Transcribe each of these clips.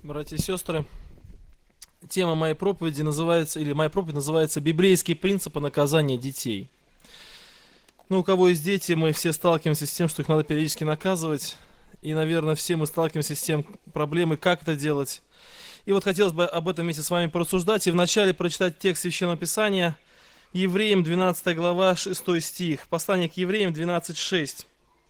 Братья и сестры, тема моей проповеди называется, или моя проповедь называется «Библейские принципы наказания детей». Ну, у кого есть дети, мы все сталкиваемся с тем, что их надо периодически наказывать. И, наверное, все мы сталкиваемся с тем проблемой, как это делать. И вот хотелось бы об этом вместе с вами порассуждать. И вначале прочитать текст Священного Писания, Евреям 12 глава, 6 стих. Послание к Евреям 12:6.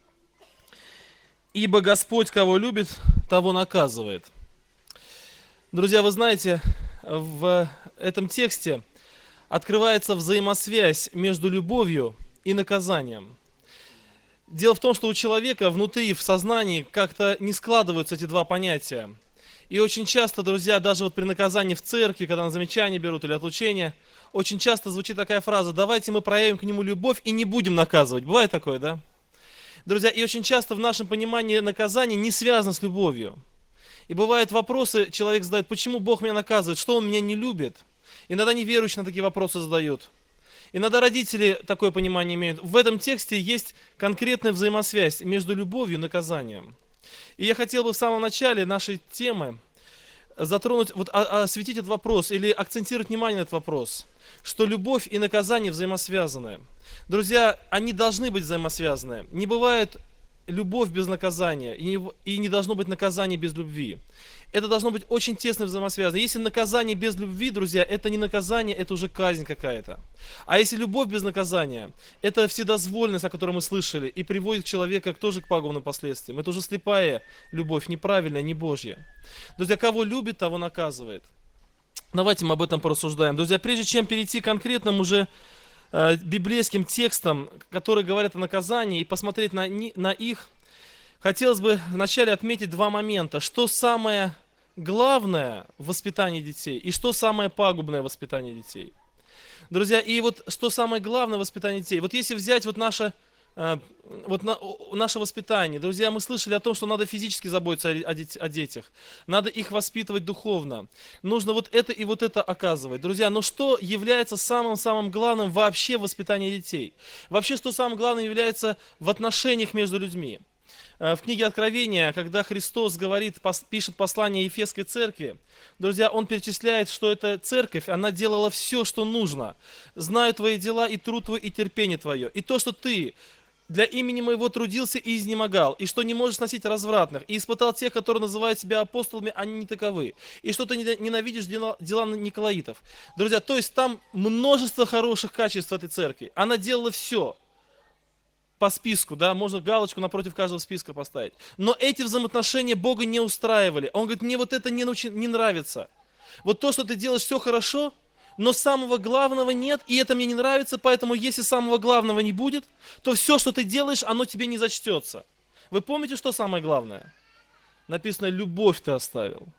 «Ибо Господь, кого любит, того наказывает». Друзья, вы знаете, в этом тексте открывается взаимосвязь между любовью и наказанием. Дело в том, что у человека внутри, в сознании как-то не складываются эти два понятия. И очень часто, друзья, даже вот при наказании в церкви, когда на замечания берут или отлучение, очень часто звучит такая фраза: давайте мы проявим к нему любовь и не будем наказывать. Бывает такое, да? Друзья, и очень часто в нашем понимании наказание не связано с любовью. И бывают вопросы, человек задает: почему Бог меня наказывает, что Он меня не любит? Иногда неверующие на такие вопросы задают. Иногда родители такое понимание имеют. В этом тексте есть конкретная взаимосвязь между любовью и наказанием. И я хотел бы в самом начале нашей темы затронуть, осветить этот вопрос или акцентировать внимание на этот вопрос, что любовь и наказание взаимосвязаны. Друзья, они должны быть взаимосвязаны. Не бывает любовь без наказания, и не должно быть наказания без любви. Это должно быть очень тесно взаимосвязано. Если наказание без любви, друзья, это не наказание, это уже казнь какая-то. А если любовь без наказания, это вседозволенность, о которой мы слышали, и приводит человека тоже к пагубным последствиям. Это уже слепая любовь, неправильная, не Божья. Друзья, кого любит, того наказывает. Давайте мы об этом порассуждаем. Друзья, прежде чем перейти к конкретным уже библейским текстам, которые говорят о наказании, и посмотреть на их, хотелось бы вначале отметить два момента. Что самое главное в воспитании детей и что самое пагубное в воспитании детей. Друзья, и вот что самое главное в воспитании детей. Вот если взять наше воспитание. Друзья, мы слышали о том, что надо физически заботиться о детях. Надо их воспитывать духовно. Нужно вот это оказывать. Друзья, но что является самым-самым главным вообще в воспитании детей? Вообще, что самым главным является в отношениях между людьми? В книге Откровения, когда Христос пишет послание Ефесской церкви, друзья, Он перечисляет, что эта церковь, она делала все, что нужно. Знаю твои дела и труд твой, и терпение твое. И то, что ты для имени моего трудился и изнемогал, и что не можешь носить развратных, и испытал тех, которые называют себя апостолами, они не таковы, и что ты ненавидишь дела николаитов. Друзья, то есть там множество хороших качеств этой церкви. Она делала все по списку, да, можно галочку напротив каждого списка поставить. Но эти взаимоотношения Бога не устраивали. Он говорит: мне вот это не нравится. Вот то, что ты делаешь, все хорошо, но самого главного нет, и это мне не нравится, поэтому если самого главного не будет, то все, что ты делаешь, оно тебе не зачтется. Вы помните, что самое главное? Написано: любовь ты оставил.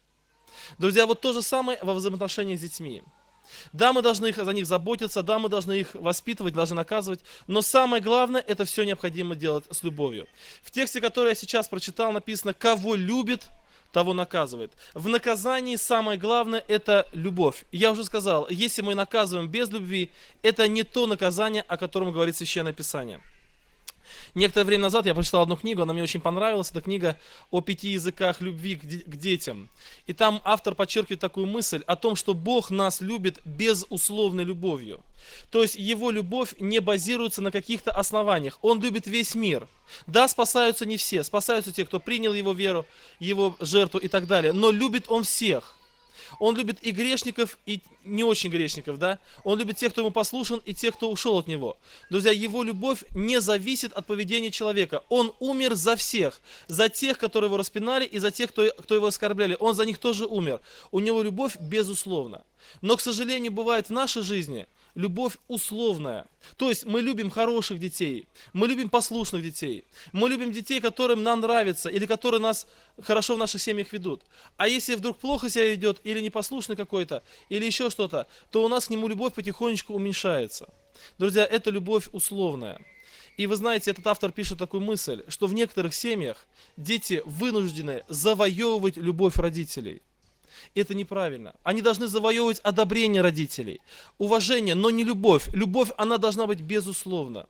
Друзья, вот то же самое во взаимоотношениях с детьми. Да, мы должны за них заботиться, да, мы должны их воспитывать, должны наказывать, но самое главное, это все необходимо делать с любовью. В тексте, который я сейчас прочитал, написано: кого любит, того наказывает. В наказании самое главное – это любовь. Я уже сказал, если мы наказываем без любви, это не то наказание, о котором говорит Священное Писание. Некоторое время назад я прочитал одну книгу, она мне очень понравилась. Это книга о 5 языках любви к детям. И там автор подчеркивает такую мысль о том, что Бог нас любит безусловной любовью. То есть Его любовь не базируется на каких-то основаниях. Он любит весь мир. Да, спасаются не все. Спасаются те, кто принял Его веру, Его жертву и так далее. Но любит Он всех. Он любит и грешников, и не очень грешников, да? Он любит тех, кто ему послушен, и тех, кто ушел от него. Друзья, его любовь не зависит от поведения человека. Он умер за всех. За тех, которые его распинали, и за тех, кто его оскорбляли. Он за них тоже умер. У него любовь безусловна. Но, к сожалению, бывает в нашей жизни любовь условная. То есть мы любим хороших детей, мы любим послушных детей, мы любим детей, которым нам нравится, или которые нас хорошо в наших семьях ведут. А если вдруг плохо себя ведет, или непослушный какой-то, или еще что-то, то у нас к нему любовь потихонечку уменьшается. Друзья, это любовь условная. И вы знаете, этот автор пишет такую мысль, что в некоторых семьях дети вынуждены завоевывать любовь родителей. Это неправильно. Они должны завоевывать одобрение родителей, уважение, но не любовь. Любовь, она должна быть безусловна.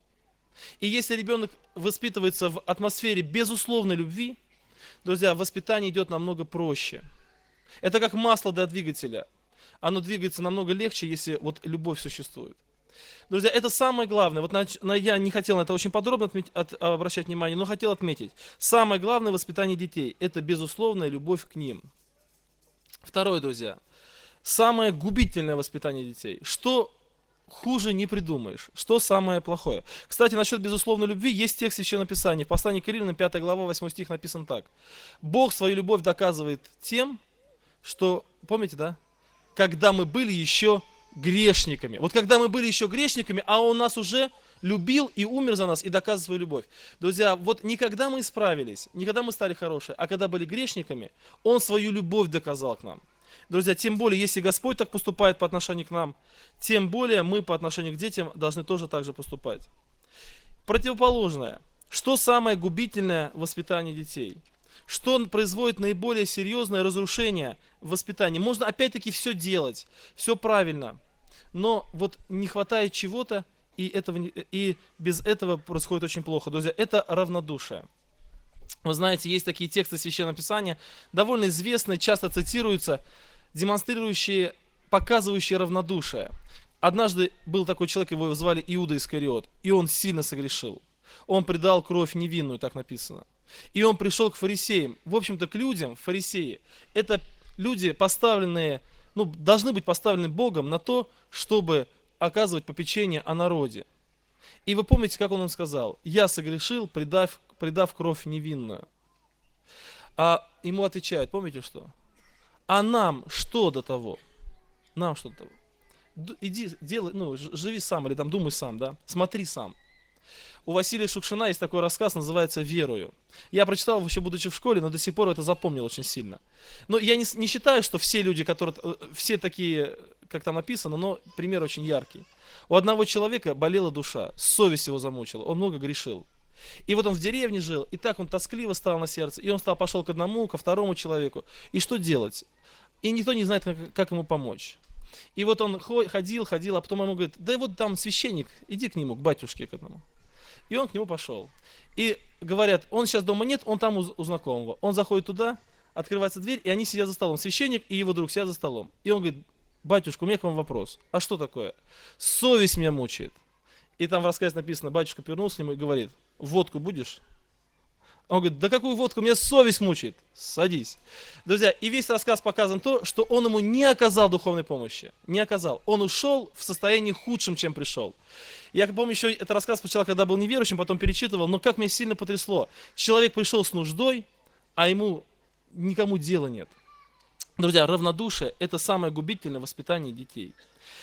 И если ребенок воспитывается в атмосфере безусловной любви, друзья, воспитание идет намного проще. Это как масло для двигателя. Оно двигается намного легче, если вот любовь существует. Друзья, это самое главное. Вот я не хотел на это очень подробно обращать внимание, но хотел отметить. Самое главное в воспитании детей – это безусловная любовь к ним. Второе, друзья. Самое губительное воспитание детей. Что хуже не придумаешь. Что самое плохое? Кстати, насчет безусловной любви есть текст Священного Писания. В послании к Римлянам, 5 глава, 8 стих написан так. Бог свою любовь доказывает тем, что, помните, да? Когда мы были еще грешниками. Вот когда мы были еще грешниками, а Он нас уже любил и умер за нас и доказывает свою любовь. Друзья, вот не когда мы исправились, не когда мы стали хорошие, а когда были грешниками, Он свою любовь доказал к нам. Друзья, тем более, если Господь так поступает по отношению к нам, тем более мы по отношению к детям должны тоже так же поступать. Противоположное. Что самое губительное в воспитании детей? Что производит наиболее серьезное разрушение в воспитании? Можно опять-таки все делать, все правильно, но вот не хватает чего-то, и без этого происходит очень плохо. Друзья, это равнодушие. Вы знаете, есть такие тексты Священного Писания, довольно известные, часто цитируются, демонстрирующие, показывающие равнодушие. Однажды был такой человек, его звали Иуда Искариот, и он сильно согрешил. Он предал кровь невинную, так написано. И он пришел к фарисеям. В общем-то, к людям, фарисеи, это люди, поставленные, должны быть поставлены Богом на то, чтобы оказывать попечение о народе. И вы помните, как он им сказал? «Я согрешил, предав кровь невинную». А ему отвечают, помните что? А нам что до того? Нам что до того? Иди, делай, живи сам, или там думай сам, да? Смотри сам. У Василия Шукшина есть такой рассказ, называется «Верую». Я прочитал его еще будучи в школе, но до сих пор это запомнил очень сильно. Но я не считаю, что все люди, все такие, как там написано, но пример очень яркий. У одного человека болела душа, совесть его замучила, он много грешил. И вот он в деревне жил, и так он тоскливо стал на сердце, и он пошел к одному, ко второму человеку. И что делать? И никто не знает, как ему помочь. И вот он ходил, а потом ему говорит, да вот там священник, иди к нему, к батюшке к одному. И он к нему пошел. И говорят, он сейчас дома нет, он там у знакомого. Он заходит туда, открывается дверь, и они сидят за столом. Священник и его друг сидят за столом. И он говорит, батюшка, у меня к вам вопрос. А что такое? Совесть меня мучает. И там в рассказе написано, батюшка повернулся к нему и говорит, водку будешь? Он говорит, да какую водку, меня совесть мучает. Садись. Друзья, и весь рассказ показан то, что он ему не оказал духовной помощи. Не оказал. Он ушел в состоянии худшем, чем пришел. Я помню еще этот рассказ сначала, когда был неверующим, потом перечитывал, но как меня сильно потрясло. Человек пришел с нуждой, а ему никому дела нет. Друзья, равнодушие – это самое губительное воспитание детей.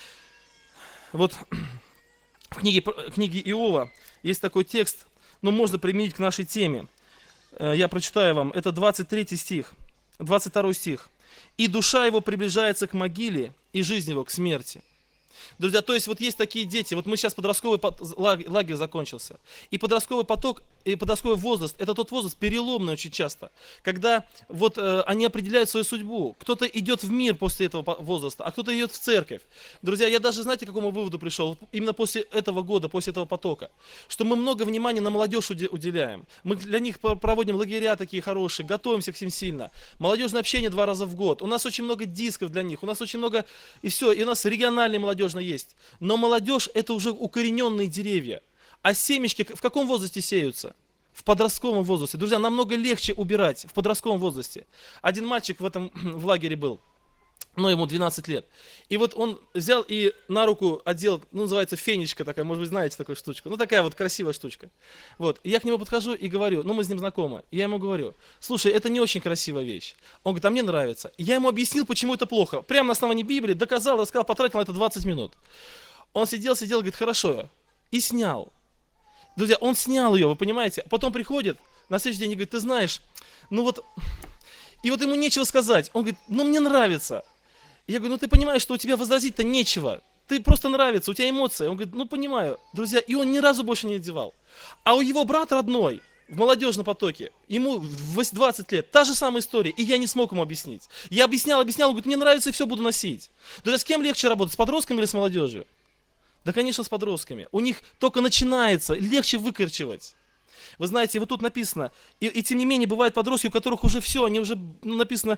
Вот в книге Иова есть такой текст, но можно применить к нашей теме. Я прочитаю вам, это 23 стих, 22 стих. «И душа его приближается к могиле, и жизнь его к смерти». Друзья, то есть вот есть такие дети, вот мы сейчас подростковый лагерь закончился, и подростковый поток, и подростковый возраст, это тот возраст переломный очень часто, когда вот они определяют свою судьбу, кто-то идет в мир после этого возраста, а кто-то идет в церковь. Друзья, я даже, знаете, к какому выводу пришел, именно после этого года, после этого потока, что мы много внимания на молодежь уделяем, мы для них проводим лагеря такие хорошие, готовимся к ним сильно, молодежное общение 2 раза в год, у нас очень много дисков для них, у нас очень много, и все, и у нас региональные молодежные есть. Но молодежь – это уже укорененные деревья. А семечки в каком возрасте сеются? В подростковом возрасте. Друзья, намного легче убирать в подростковом возрасте. Один мальчик в лагере был, но ему 12 лет. И вот он взял и на руку одел, называется фенечка такая, может быть, знаете такую штучку. Такая вот красивая штучка. Вот. И я к нему подхожу и говорю, мы с ним знакомы. И я ему говорю, слушай, это не очень красивая вещь. Он говорит, а мне нравится. И я ему объяснил, почему это плохо. Прямо на основании Библии доказал, рассказал, потратил на это 20 минут. Он сидел, говорит, хорошо. И снял. Друзья, он снял ее, вы понимаете? Потом приходит, на следующий день и говорит, ты знаешь, и вот ему нечего сказать. Он говорит, мне нравится. Я говорю, ты понимаешь, что у тебя возразить-то нечего. Ты просто нравится, у тебя эмоции. Он говорит, понимаю. Друзья, и он ни разу больше не одевал. А у его брат родной, в молодежном потоке, ему 20 лет, та же самая история, и я не смог ему объяснить. Я объяснял, он говорит, мне нравится и все буду носить. Друзья, с кем легче работать, с подростками или с молодежью? Да, конечно, с подростками. У них только начинается, легче выкорчевать. Вы знаете, вот тут написано, и тем не менее бывают подростки, у которых уже все, они уже, написано,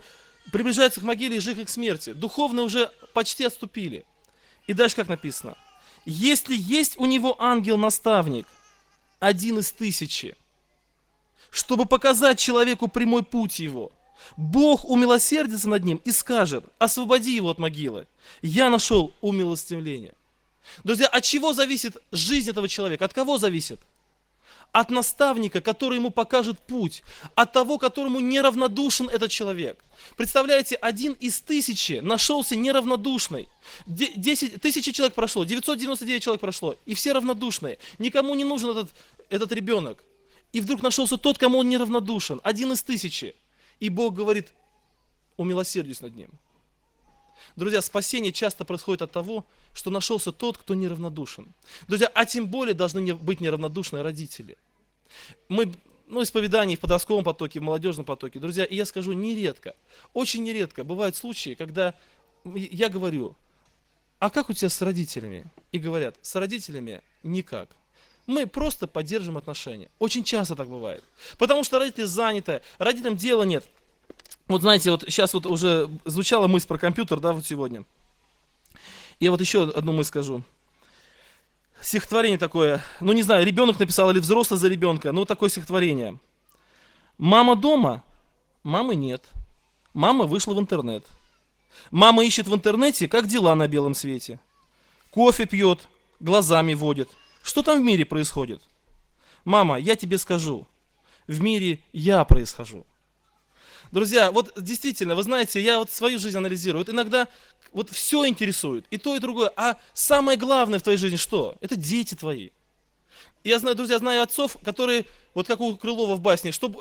приближаются к могиле и жих к смерти. Духовные уже почти отступили. И дальше как написано? Если есть у него ангел-наставник, один из тысячи, чтобы показать человеку прямой путь его, Бог умилосердится над ним и скажет: освободи его от могилы. Я нашел умилостивление. Друзья, от чего зависит жизнь этого человека? От кого зависит? От наставника, который ему покажет путь, от того, которому неравнодушен этот человек. Представляете, один из тысячи нашелся неравнодушный. 10 тысяч человек прошло, 999 человек прошло, и все равнодушные. Никому не нужен этот ребенок. И вдруг нашелся тот, кому он неравнодушен, один из тысячи. И Бог говорит: умилосердись над ним. Друзья, спасение часто происходит от того, что нашелся тот, кто неравнодушен. Друзья, а тем более должны быть неравнодушные родители. Мы, исповедание в подростковом потоке, в молодежном потоке, друзья, и я скажу, нередко, очень нередко бывают случаи, когда я говорю: а как у тебя с родителями? И говорят: с родителями никак. Мы просто поддержим отношения. Очень часто так бывает. Потому что родители заняты, родителям дела нет. Вот знаете, вот сейчас вот уже звучала мысль про компьютер, да, вот сегодня. Я вот еще одну мысль скажу. Стихотворение такое, не знаю, ребенок написал или взрослый за ребенка, такое стихотворение. Мама дома? Мамы нет. Мама вышла в интернет. Мама ищет в интернете, как дела на белом свете. Кофе пьет, глазами водит. Что там в мире происходит? Мама, я тебе скажу, в мире я происхожу. Друзья, вот действительно, вы знаете, я вот свою жизнь анализирую. Вот иногда вот все интересует, и то, и другое. А самое главное в твоей жизни что? Это дети твои. Я знаю, друзья, знаю отцов, которые, вот как у Крылова в басне, что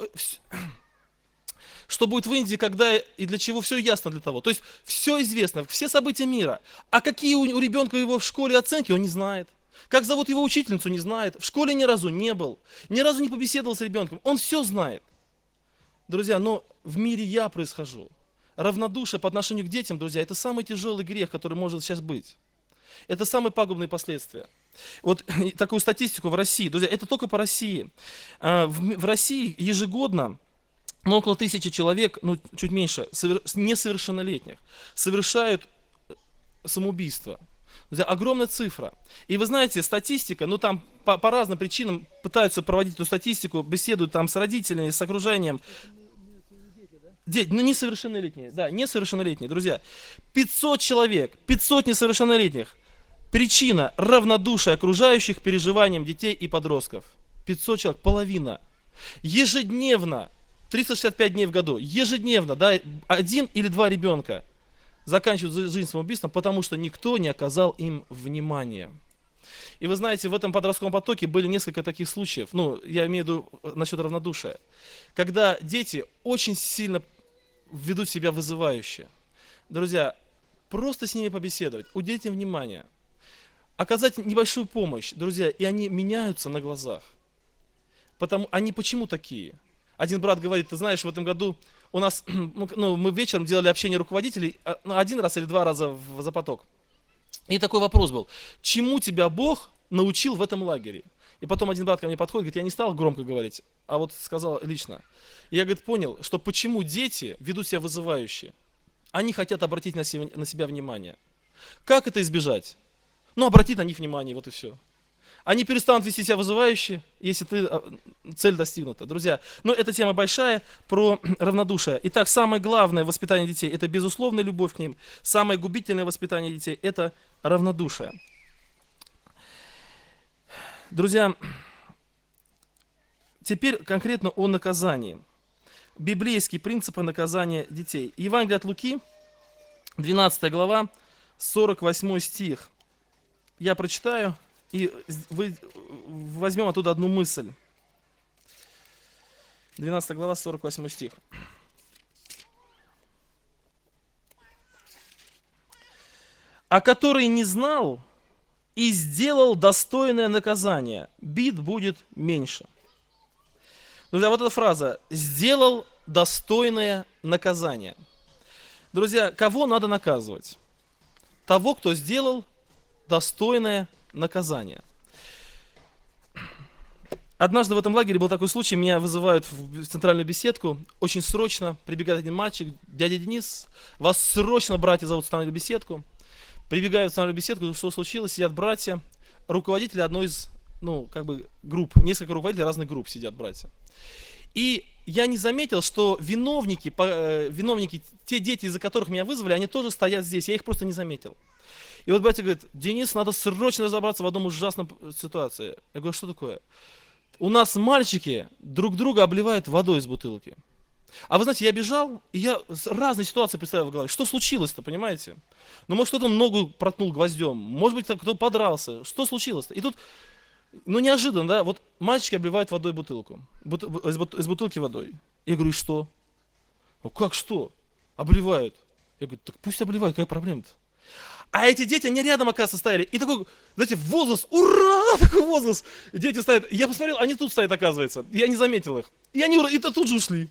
будет в Индии, когда и для чего, все ясно для того. То есть все известно, все события мира. А какие у ребенка его в школе оценки, он не знает. Как зовут его учительницу, не знает. В школе ни разу не был, ни разу не побеседовал с ребенком. Он все знает. Друзья, но в мире я происхожу. Равнодушие по отношению к детям, друзья, это самый тяжелый грех, который может сейчас быть. Это самые пагубные последствия. Вот такую статистику в России, друзья, это только по России. В России ежегодно около 1000 человек, чуть меньше, несовершеннолетних, совершают самоубийство. Друзья, огромная цифра. И вы знаете, статистика, там по разным причинам пытаются проводить эту статистику, беседуют там с родителями, с окружением. Несовершеннолетние, да, несовершеннолетние, друзья. 500 человек, 500 несовершеннолетних. Причина: равнодушие окружающих переживаниям детей и подростков. 500 человек, половина. Ежедневно, 365 дней в году, ежедневно, да, 1 или 2 ребенка заканчивают жизнь самоубийством, потому что никто не оказал им внимания. И вы знаете, в этом подростковом потоке были несколько таких случаев, я имею в виду насчет равнодушия, когда дети очень сильно ведут себя вызывающе. Друзья, просто с ними побеседовать, уделить им внимание, оказать небольшую помощь, друзья, и они меняются на глазах. Они почему такие? Один брат говорит: ты знаешь, в этом году у нас, мы вечером делали общение руководителей 1 раз или 2 раза за поток. И такой вопрос был: чему тебя Бог научил в этом лагере? И потом один брат ко мне подходит, говорит: я не стал громко говорить, а вот сказал лично. И я, говорит, понял, что почему дети ведут себя вызывающе. Они хотят обратить на себя внимание. Как это избежать? Обратить на них внимание, вот и все. Они перестанут вести себя вызывающе, если цель достигнута. Друзья, эта тема большая, про равнодушие. Итак, самое главное воспитание детей – это безусловная любовь к ним. Самое губительное воспитание детей – это равнодушие. Друзья, теперь конкретно о наказании. Библейские принципы наказания детей. Евангелие от Луки, 12 глава, 48 стих. Я прочитаю, и возьмем оттуда одну мысль. 12 глава, 48 стих. «А который не знал и сделал достойное наказание, бит будет меньше». Друзья, вот эта фраза «сделал достойное наказание». Друзья, кого надо наказывать? Того, кто сделал достойное наказание. Однажды в этом лагере был такой случай, меня вызывают в центральную беседку, очень срочно прибегает один мальчик: дядя Денис, вас срочно братья зовут в центральную беседку. Прибегают в центральную беседку, что случилось, сидят братья, руководители одной из, групп, несколько руководителей разных групп сидят братья. И я не заметил, что виновники, те дети, из-за которых меня вызвали, они тоже стоят здесь, я их просто не заметил. И вот батя говорит: Денис, надо срочно разобраться в одном ужасном ситуации. Я говорю: что такое? У нас мальчики друг друга обливают водой из бутылки. А вы знаете, я бежал, и я разные ситуации представил в голове. Что случилось-то, понимаете? Ну, может, кто-то ногу проткнул гвоздем, может быть, кто-то подрался. Что случилось-то? И тут, неожиданно, да, вот мальчики обливают водой бутылку, из бутылки водой. Я говорю: и что? Ну, как что? Обливают. Я говорю: так пусть обливают, какая проблема-то? А эти дети, они рядом, оказывается, стояли. И такой, знаете, возглас, ура, такой возглас. Дети стоят. Я посмотрел, они тут стоят, оказывается. Я не заметил их. И они тут же ушли.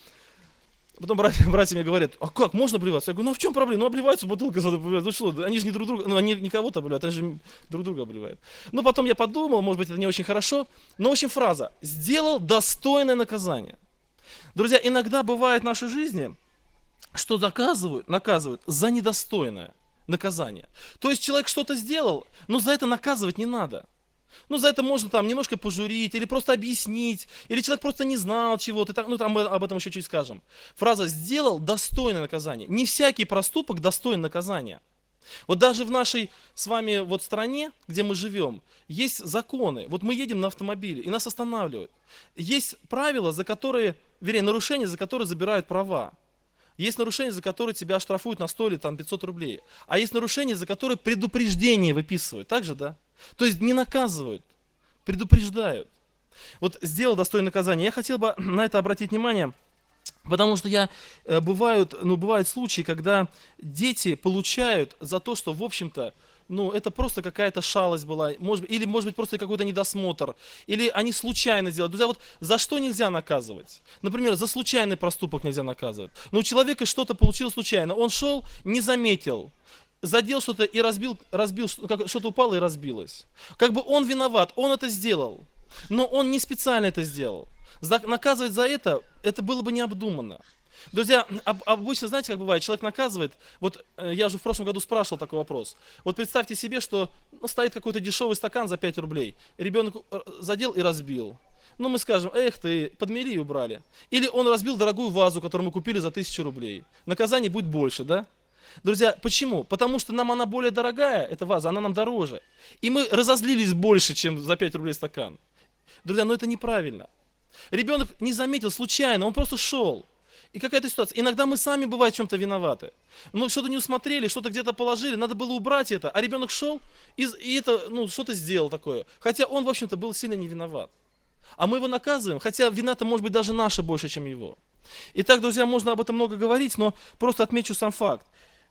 Потом братья мне говорят: а как, можно обливаться? Я говорю: ну а в чем проблема? Ну обливаются, бутылка обливают. Ну что, они же не друг друга, они не кого-то обливают, они же друг друга обливают. Но потом я подумал, может быть, это не очень хорошо. Но, в общем, фраза: сделал достойное наказание. Друзья, иногда бывает в нашей жизни, что наказывают за недостойное наказание. То есть человек что-то сделал, но за это наказывать не надо. За это можно там немножко пожурить, или просто объяснить, или человек просто не знал чего-то, об этом еще чуть скажем. Фраза «сделал достойное наказание». Не всякий проступок достоин наказания. Вот даже в нашей с вами вот стране, где мы живем, есть законы. Вот мы едем на автомобиле, и нас останавливают. Есть правила, нарушения, за которые забирают права. Есть нарушения, за которые тебя оштрафуют на 100 или 500 рублей. А есть нарушения, за которые предупреждение выписывают. Так же, да? То есть не наказывают, предупреждают. Вот сделал достойное наказание. Я хотел бы на это обратить внимание, потому что бывают случаи, когда дети получают за то, что, в общем-то, это просто какая-то шалость была, может быть, просто какой-то недосмотр, или они случайно сделали. Друзья, вот за что нельзя наказывать? Например, за случайный проступок нельзя наказывать. У человека что-то получилось случайно, он шел, не заметил, задел что-то и разбил, что-то упало и разбилось. Как бы он виноват, он это сделал, но он не специально это сделал. Наказывать за это было бы необдуманно. Друзья, обычно, знаете, как бывает, человек наказывает, вот я же в прошлом году спрашивал такой вопрос. Вот представьте себе, что стоит какой-то дешевый стакан за 5 рублей, ребенок задел и разбил. Мы скажем: эх ты, подмели и убрали. Или он разбил дорогую вазу, которую мы купили за 1000 рублей. Наказание будет больше, да? Друзья, почему? Потому что нам она более дорогая, эта ваза, она нам дороже. И мы разозлились больше, чем за 5 рублей стакан. Друзья, это неправильно. Ребенок не заметил случайно, он просто шел. И какая-то ситуация. Иногда мы сами, бывает, в чем-то виноваты. Что-то не усмотрели, что-то где-то положили, надо было убрать это. А ребенок шел и это, что-то сделал такое. Хотя он, в общем-то, был сильно не виноват. А мы его наказываем, хотя вина-то может быть даже наша больше, чем его. Итак, друзья, можно об этом много говорить, но просто отмечу сам факт.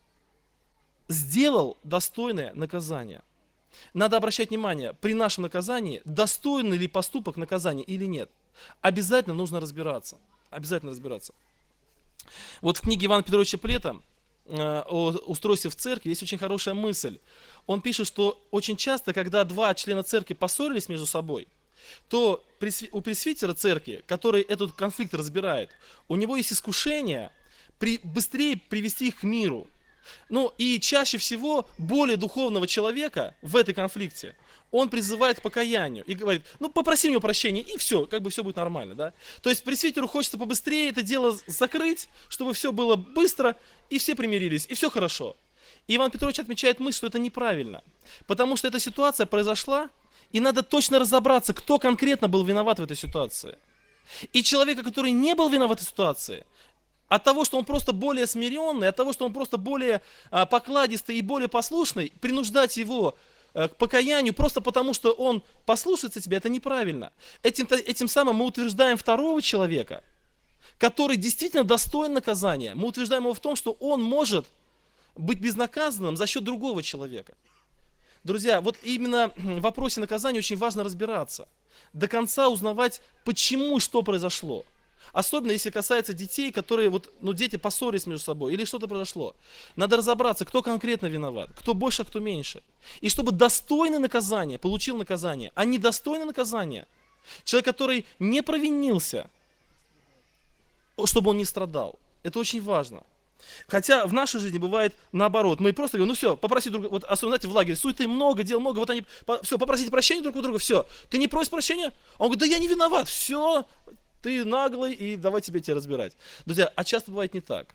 Сделал достойное наказание. Надо обращать внимание, при нашем наказании, достойный ли поступок наказания или нет. Обязательно нужно разбираться. Обязательно разбираться. Вот в книге Ивана Петровича Плета о устройстве в церкви есть очень хорошая мысль. Он пишет, что очень часто, когда два члена церкви поссорились между собой, то у пресвитера церкви, который этот конфликт разбирает, у него есть искушение быстрее привести их к миру. И чаще всего более духовного человека в этой конфликте он призывает к покаянию и говорит: попроси у него прощения, и все, все будет нормально, да? То есть пресвитеру хочется побыстрее это дело закрыть, чтобы все было быстро, и все примирились, и все хорошо. И Иван Петрович отмечает мысль, что это неправильно, потому что эта ситуация произошла, и надо точно разобраться, кто конкретно был виноват в этой ситуации. И человека, который не был виноват в этой ситуации, от того, что он просто более смиренный, от того, что он просто более покладистый и более послушный, принуждать его к покаянию просто потому, что он послушается тебя, это неправильно. Этим самым мы утверждаем второго человека, который действительно достоин наказания. Мы утверждаем его в том, что он может быть безнаказанным за счет другого человека. Друзья, вот именно в вопросе наказания очень важно разбираться. До конца узнавать, почему и что произошло. Особенно если касается детей, которые, дети поссорились между собой, или что-то произошло. Надо разобраться, кто конкретно виноват, кто больше, а кто меньше. И чтобы достойное наказание получил наказание, а недостойное наказание, Человек, который не провинился, чтобы он не страдал. Это очень важно. Хотя в нашей жизни бывает наоборот. Мы просто говорим, ну все, попроси друг, вот особенно, знаете, в лагере, суеты много, дел много, вот они, все, попросите прощения друг у друга, все. Ты не просишь прощения? Он говорит, да я не виноват, все, ты наглый, и давай тебе разбирать. Друзья, а часто бывает не так.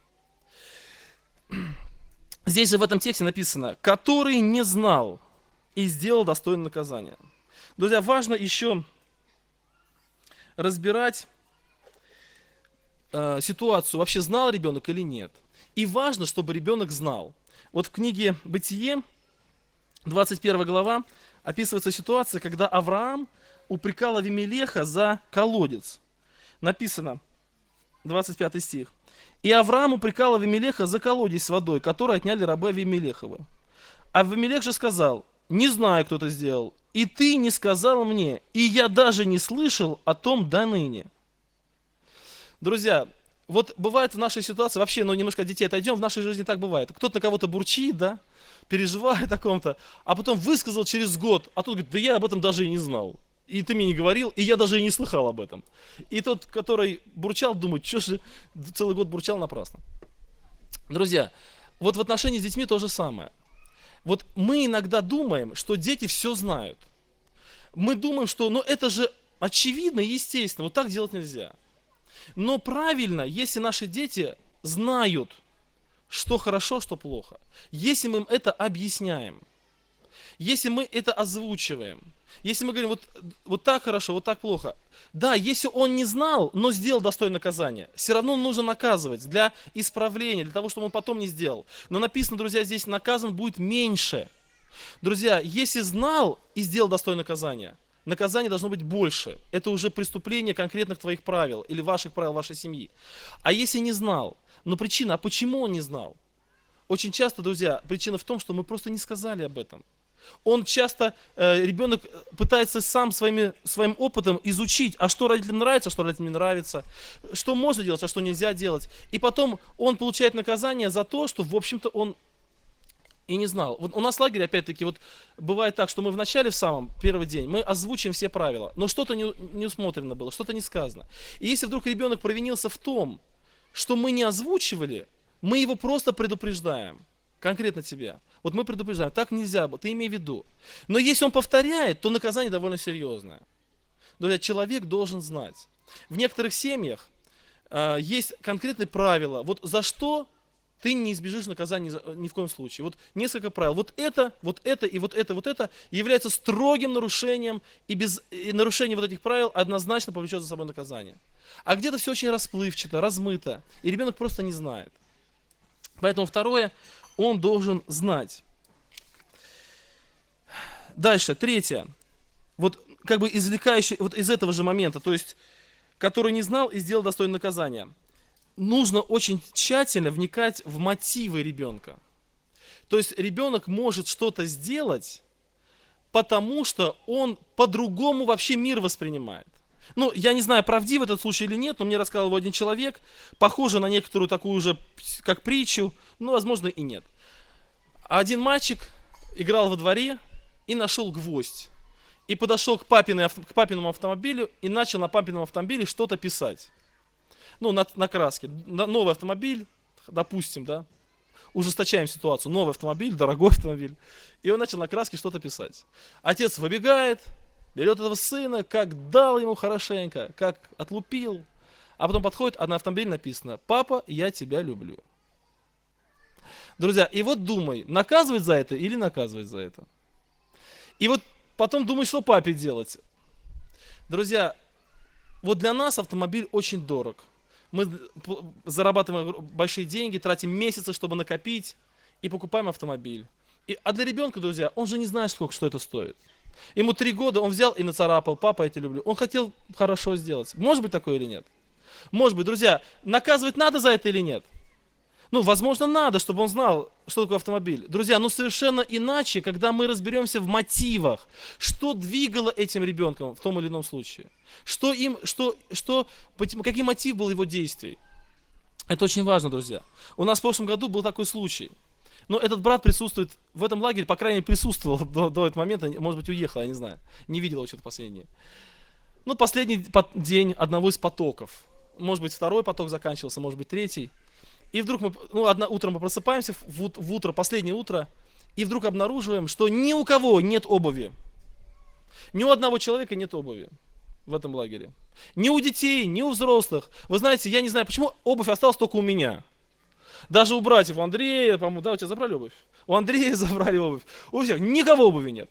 Здесь же в этом тексте написано, который не знал и сделал достойное наказание. Друзья, важно еще разбирать ситуацию, вообще знал ребенок или нет. И важно, чтобы ребенок знал. Вот в книге «Бытие», 21 глава, описывается ситуация, когда Авраам упрекал Авимелеха за колодец. Написано, 25 стих. «И Авраам упрекал Авимелеха за колодец с водой, который отняли рабы Авимелеховы. Авимелех же сказал, не знаю, кто это сделал, и ты не сказал мне, и я даже не слышал о том до ныне». Друзья, вот бывает в нашей ситуации, вообще, немножко от детей отойдем, в нашей жизни так бывает. Кто-то на кого-то бурчит, да, переживает о ком-то, а потом высказал через год, а тот говорит, да я об этом даже и не знал. И ты мне не говорил, и я даже и не слыхал об этом. И тот, который бурчал, думает, что же целый год бурчал напрасно. Друзья, вот в отношении с детьми то же самое. Вот мы иногда думаем, что дети все знают. Мы думаем, что это же очевидно и естественно, вот так делать нельзя. Но правильно, если наши дети знают, что хорошо, что плохо, если мы им это объясняем, если мы это озвучиваем, если мы говорим, вот так хорошо, вот так плохо. Да, если он не знал, но сделал достойное наказание, все равно нужно наказывать для исправления, для того, чтобы он потом не сделал. Но написано, друзья, здесь наказан будет меньше. Друзья, если знал и сделал достойное наказание, наказание должно быть больше. Это уже преступление конкретных твоих правил или ваших правил вашей семьи. А если не знал, причина, а почему он не знал? Очень часто, друзья, причина в том, что мы просто не сказали об этом. Он часто, ребенок пытается сам своим опытом изучить, а что родителям нравится, а что родителям не нравится, что можно делать, а что нельзя делать. И потом он получает наказание за то, что, в общем-то, он и не знал. Вот у нас в лагере, опять-таки, бывает так, что мы в начале, в самом первый день, мы озвучим все правила, но что-то не усмотрено было, что-то не сказано. И если вдруг ребенок провинился в том, что мы не озвучивали, мы его просто предупреждаем. Конкретно тебя. Вот мы предупреждаем, так нельзя, ты имей в виду. Но если он повторяет, то наказание довольно серьезное. Друзья, человек должен знать. В некоторых семьях есть конкретные правила, вот за что ты не избежишь наказания ни в коем случае. Вот несколько правил. Вот это и вот это является строгим нарушением, и нарушение вот этих правил однозначно повлечет за собой наказание. А где-то все очень расплывчато, размыто, и ребенок просто не знает. Поэтому второе, он должен знать. Дальше, третье. Извлекающий из этого же момента, то есть, который не знал и сделал достойное наказание. Нужно очень тщательно вникать в мотивы ребенка. То есть ребенок может что-то сделать, потому что он по-другому вообще мир воспринимает. Я не знаю, правдив этот случай или нет, но мне рассказал его один человек, похоже на некоторую такую же, как притчу, возможно, и нет. Один мальчик играл во дворе и нашел гвоздь. И подошел к папиному автомобилю и начал на папином автомобиле что-то писать. На краске. Новый автомобиль, допустим, да, ужесточаем ситуацию. Новый автомобиль, дорогой автомобиль. И он начал на краске что-то писать. Отец выбегает, берет этого сына, как дал ему хорошенько, как отлупил. А потом подходит, а на автомобиле написано: «Папа, я тебя люблю». Друзья, и думай, наказывать за это или наказывать за это. И потом думай, что папе делать. Друзья, для нас автомобиль очень дорог. Мы зарабатываем большие деньги, тратим месяцы, чтобы накопить, и покупаем автомобиль. А для ребенка, друзья, он же не знает, что это стоит. Ему 3 года, он взял и нацарапал: «Папа, я тебя люблю». Он хотел хорошо сделать. Может быть такое или нет? Может быть, друзья, наказывать надо за это или нет? Возможно, надо, чтобы он знал, что такое автомобиль. Друзья, совершенно иначе, когда мы разберемся в мотивах, что двигало этим ребенком в том или ином случае. Какой мотив был его действий. Это очень важно, друзья. У нас в прошлом году был такой случай. Но этот брат присутствует в этом лагере, по крайней мере, присутствовал до этого момента, может быть, уехал, я не знаю. Не видел его что-то последнее. Ну, последний день одного из потоков. Может быть, второй поток заканчивался, может быть, третий. И вдруг мы, утром мы просыпаемся, в утро, последнее утро, и вдруг обнаруживаем, что ни у кого нет обуви. Ни у одного человека нет обуви в этом лагере. Ни у детей, ни у взрослых. Вы знаете, я не знаю, почему обувь осталась только у меня. Даже у братьев, у Андрея, по-моему, да, у тебя забрали обувь? У Андрея забрали обувь. У всех, никого обуви нет.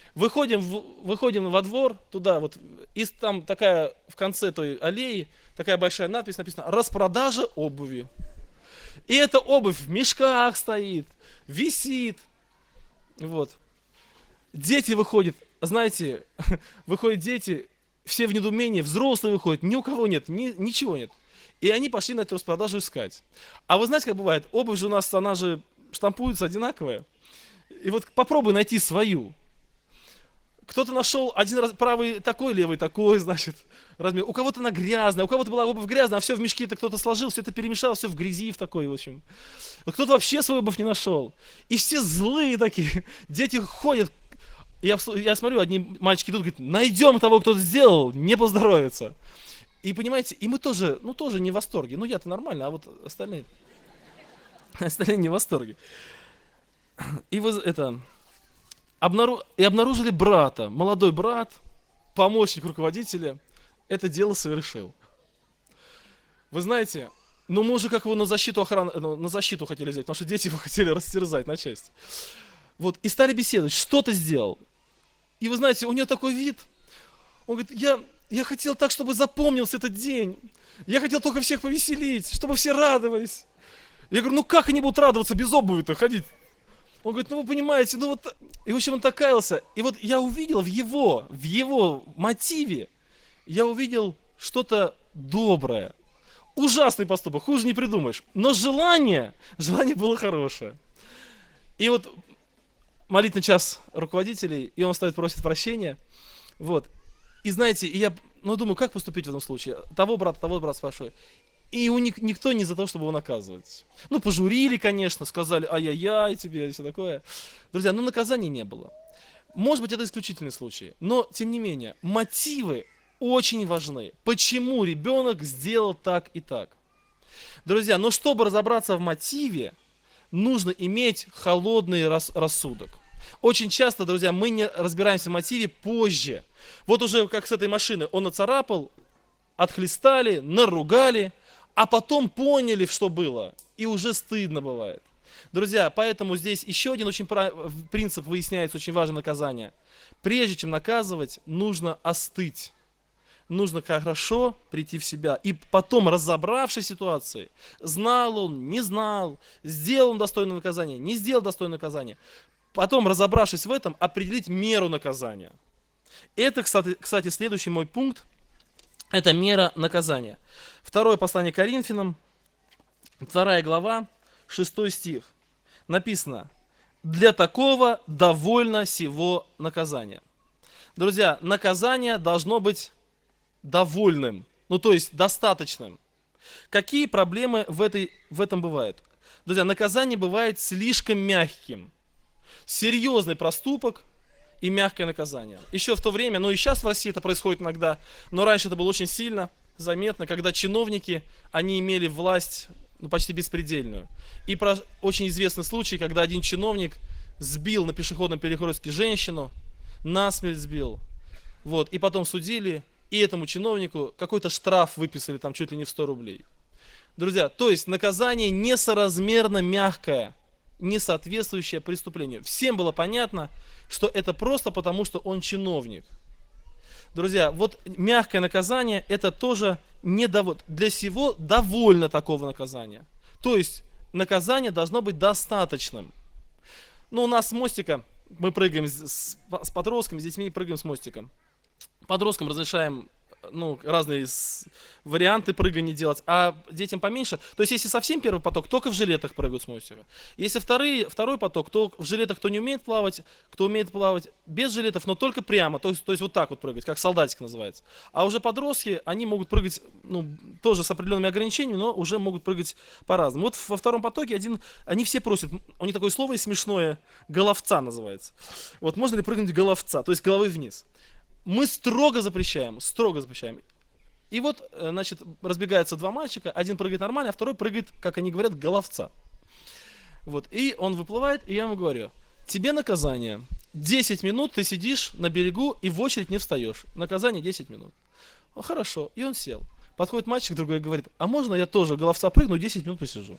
Выходим во двор, туда вот, и там такая, в конце той аллеи, такая большая надпись написана «Распродажа обуви». И эта обувь в мешках стоит, висит. Вот. Дети выходят, знаете, выходят дети, все в недоумении, взрослые выходят, ни у кого нет, ничего нет. И они пошли на эту распродажу искать. А вы знаете, как бывает, обувь же у нас, она же штампуется одинаковая. И вот попробуй найти свою. Кто-то нашел один раз правый такой, левый такой, значит, размер. У кого-то она грязная, у кого-то была обувь грязная, а все в мешки-то кто-то сложил, все это перемешал, все в грязи в такой, в общем. Кто-то вообще свою обувь не нашел. И все злые такие. Дети ходят. Я смотрю, одни мальчики идут, говорят, найдем того, кто это сделал, не поздоровится. И понимаете, и мы тоже, тоже не в восторге. Ну я-то нормально, а вот остальные не в восторге. И вы обнаружили брата, молодой брат, помощник руководителя, это дело совершил. Вы знаете, мы уже как его на защиту на защиту хотели взять, потому что дети его хотели растерзать на части. Вот, и стали беседовать, что ты сделал? И вы знаете, у него такой вид, он говорит, я хотел так, чтобы запомнился этот день. Я хотел только всех повеселить, чтобы все радовались. Я говорю, как они будут радоваться без обуви-то ходить? Он говорит, вы понимаете, вот... И, в общем, он так каялся. И вот я увидел в его мотиве, я увидел что-то доброе. Ужасный поступок, хуже не придумаешь. Но желание было хорошее. И вот молитвенный час руководителей, и он встает, просит прощения. Вот. И знаете, я думаю, как поступить в этом случае? Того брата спрашиваю. И у них никто не за то, чтобы его наказывать. Пожурили, конечно, сказали, ай-яй-яй тебе, и все такое. Друзья, наказания не было. Может быть, это исключительный случай. Но, тем не менее, мотивы очень важны. Почему ребенок сделал так и так? Друзья, чтобы разобраться в мотиве, нужно иметь холодный рассудок. Очень часто, друзья, мы не разбираемся в мотиве позже. Вот уже как с этой машины, он нацарапал, отхлестали, наругали, а потом поняли, что было, и уже стыдно бывает. Друзья, поэтому здесь еще один принцип выясняется, очень важное наказание. Прежде чем наказывать, нужно остыть. Нужно хорошо прийти в себя. И потом, разобравшись в ситуации, знал он, не знал, сделал он достойное наказание, не сделал достойное наказание. Потом, разобравшись в этом, определить меру наказания. Это, кстати, следующий мой пункт. Это мера наказания. Второе послание к Коринфянам, 2 глава, 6 стих. Написано, для такого довольно сего наказания. Друзья, наказание должно быть довольным, то есть достаточным. Какие проблемы в этом бывают? Друзья, наказание бывает слишком мягким. Серьезный проступок и мягкое наказание. Еще в то время, и сейчас в России это происходит иногда, но раньше это было очень сильно заметно, когда чиновники, они имели власть почти беспредельную. И очень известный случай, когда один чиновник сбил на пешеходном перекрестке женщину, насмерть сбил, и потом судили, и этому чиновнику какой-то штраф выписали, там чуть ли не в 100 рублей. Друзья, то есть наказание несоразмерно мягкое, не соответствующее преступлению. Всем было понятно, что это просто потому, что он чиновник. Друзья, мягкое наказание, это тоже для всего довольно такого наказания. То есть наказание должно быть достаточным. У нас с мостика, мы прыгаем с подростками, с детьми прыгаем с мостика. Подросткам разрешаем разные варианты прыгания делать, а детям поменьше. То есть, если совсем первый поток, только в жилетах прыгают с мостика. Если второй поток, то в жилетах кто не умеет плавать, кто умеет плавать без жилетов, но только прямо, то есть вот так вот прыгать, как солдатик называется. А уже подростки, они могут прыгать, тоже с определенными ограничениями, но уже могут прыгать по-разному. Во втором потоке они все просят, у них такое слово смешное, головца называется. Можно ли прыгнуть головца, то есть головой вниз. Мы строго запрещаем, строго запрещаем. И вот, значит, разбегаются два мальчика, один прыгает нормально, а второй прыгает, как они говорят, головца. Вот, и он выплывает, и я ему говорю, тебе наказание, 10 минут ты сидишь на берегу и в очередь не встаешь. Наказание 10 минут. Ну, хорошо, и он сел. Подходит мальчик другой и говорит, а можно я тоже головца прыгну, 10 минут посижу?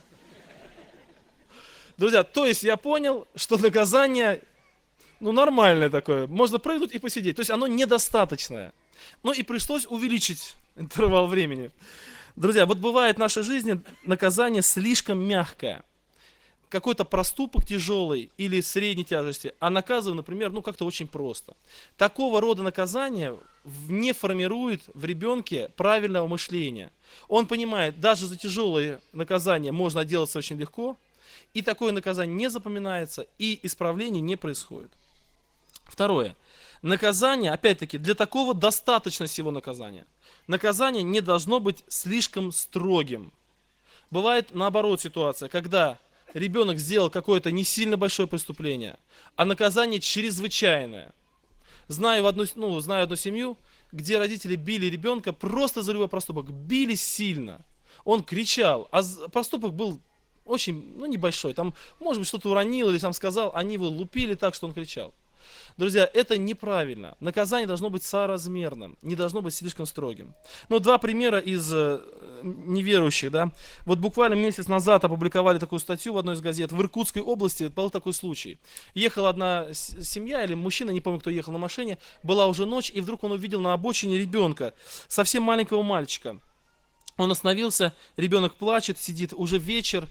Друзья, то есть я понял, что наказание, ну, нормальное такое, можно прыгнуть и посидеть. То есть оно недостаточное. Ну и пришлось увеличить интервал времени. Друзья, вот бывает в нашей жизни наказание слишком мягкое. Какой-то проступок тяжелый или средней тяжести, а наказываю, например, ну как-то очень просто. Такого рода наказание не формирует в ребенке правильного мышления. Он понимает, даже за тяжелые наказания можно отделаться очень легко, и такое наказание не запоминается, и исправление не происходит. Второе. Наказание, опять-таки, для такого достаточно всего наказания. Наказание не должно быть слишком строгим. Бывает наоборот ситуация, когда ребенок сделал какое-то не сильно большое преступление, а наказание чрезвычайное. Знаю одну семью, где родители били ребенка просто за любой проступок. Били сильно. Он кричал, а проступок был очень, небольшой. Там, может быть, что-то уронил или сам сказал, они его лупили так, что он кричал. Друзья, это неправильно. Наказание должно быть соразмерным, не должно быть слишком строгим. Ну, два примера из неверующих, да. Вот буквально месяц назад опубликовали такую статью в одной из газет. В Иркутской области был такой случай. Ехала одна семья или мужчина, не помню, кто ехал на машине, была уже ночь, и вдруг он увидел на обочине ребенка, совсем маленького мальчика. Он остановился, ребенок плачет, сидит, уже вечер,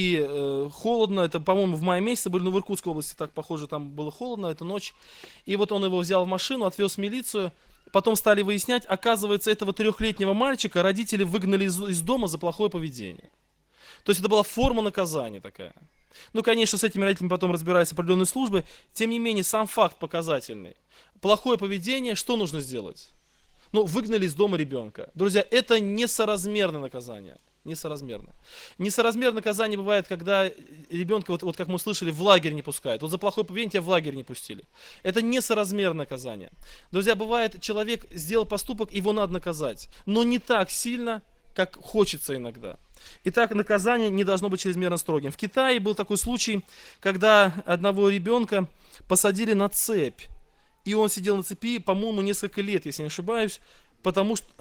и холодно, это, по-моему, в мае месяце были, но в Иркутской области так похоже, там было холодно, это ночь. И вот он его взял в машину, отвез в милицию, потом стали выяснять, оказывается, этого 3-летнего мальчика родители выгнали из дома за плохое поведение. То есть это была форма наказания такая. Ну, конечно, с этими родителями потом разбираются определенные службы, тем не менее, сам факт показательный. Плохое поведение, что нужно сделать? Ну, выгнали из дома ребенка. Друзья, это несоразмерное наказание. Несоразмерно. Несоразмерное наказание бывает, когда ребенка, вот как мы слышали, в лагерь не пускают. Вот за плохое поведение тебя в лагерь не пустили. Это несоразмерное наказание. Друзья, бывает, человек сделал поступок, его надо наказать. Но не так сильно, как хочется иногда. Итак, наказание не должно быть чрезмерно строгим. В Китае был такой случай, когда одного ребенка посадили на цепь. И он сидел на цепи, по-моему, несколько лет, если не ошибаюсь, потому что...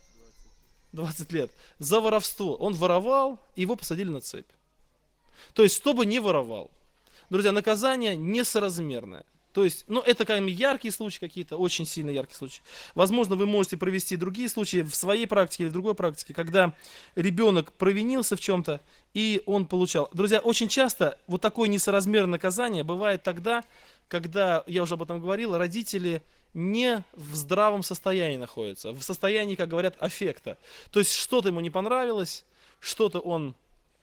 20 лет. За воровство. Он воровал, и его посадили на цепь. То есть, чтобы не воровал. Друзья, наказание несоразмерное. То есть, это, конечно, яркие случаи какие-то, очень сильно яркие случаи. Возможно, вы можете провести другие случаи в своей практике или в другой практике, когда ребенок провинился в чем-то, и он получал. Друзья, очень часто вот такое несоразмерное наказание бывает тогда, когда, я уже об этом говорил, родители не в здравом состоянии находятся, в состоянии, как говорят, аффекта. То есть что-то ему не понравилось, что-то он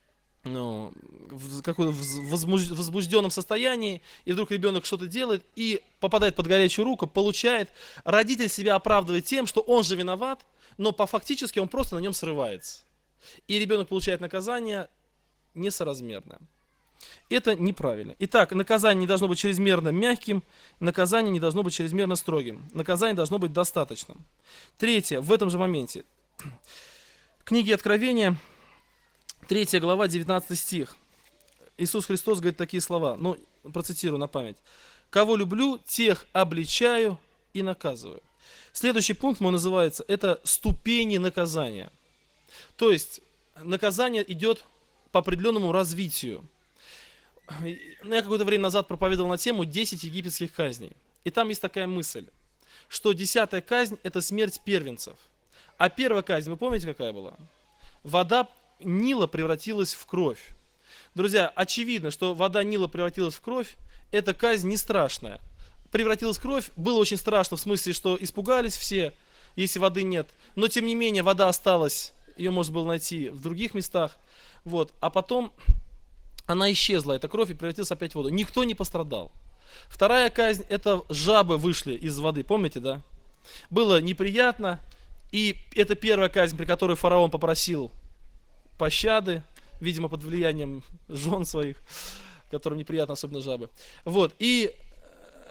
в каком-то возбужденном состоянии, и вдруг ребенок что-то делает и попадает под горячую руку, получает. Родитель себя оправдывает тем, что он же виноват, но фактически он просто на нем срывается. И ребенок получает наказание несоразмерное. Это неправильно. Итак, наказание не должно быть чрезмерно мягким, наказание не должно быть чрезмерно строгим. Наказание должно быть достаточным. Третье, в этом же моменте. Книги Откровения, 3 глава, 19 стих. Иисус Христос говорит такие слова, процитирую на память. «Кого люблю, тех обличаю и наказываю». Следующий пункт мой называется, это ступени наказания. То есть, наказание идет по определенному развитию. Я какое-то время назад проповедовал на тему 10 египетских казней. И там есть такая мысль, что 10-я казнь – это смерть первенцев. А первая казнь, вы помните, какая была? Вода Нила превратилась в кровь. Друзья, очевидно, что вода Нила превратилась в кровь, эта казнь не страшная. Превратилась в кровь, было очень страшно, в смысле, что испугались все, если воды нет. Но, тем не менее, вода осталась, ее можно было найти в других местах. Вот. А потом она исчезла, эта кровь, и превратилась опять в воду. Никто не пострадал. Вторая казнь, это жабы вышли из воды, помните, да? Было неприятно, и это первая казнь, при которой фараон попросил пощады, видимо, под влиянием жен своих, которым неприятно, особенно жабы. Вот, и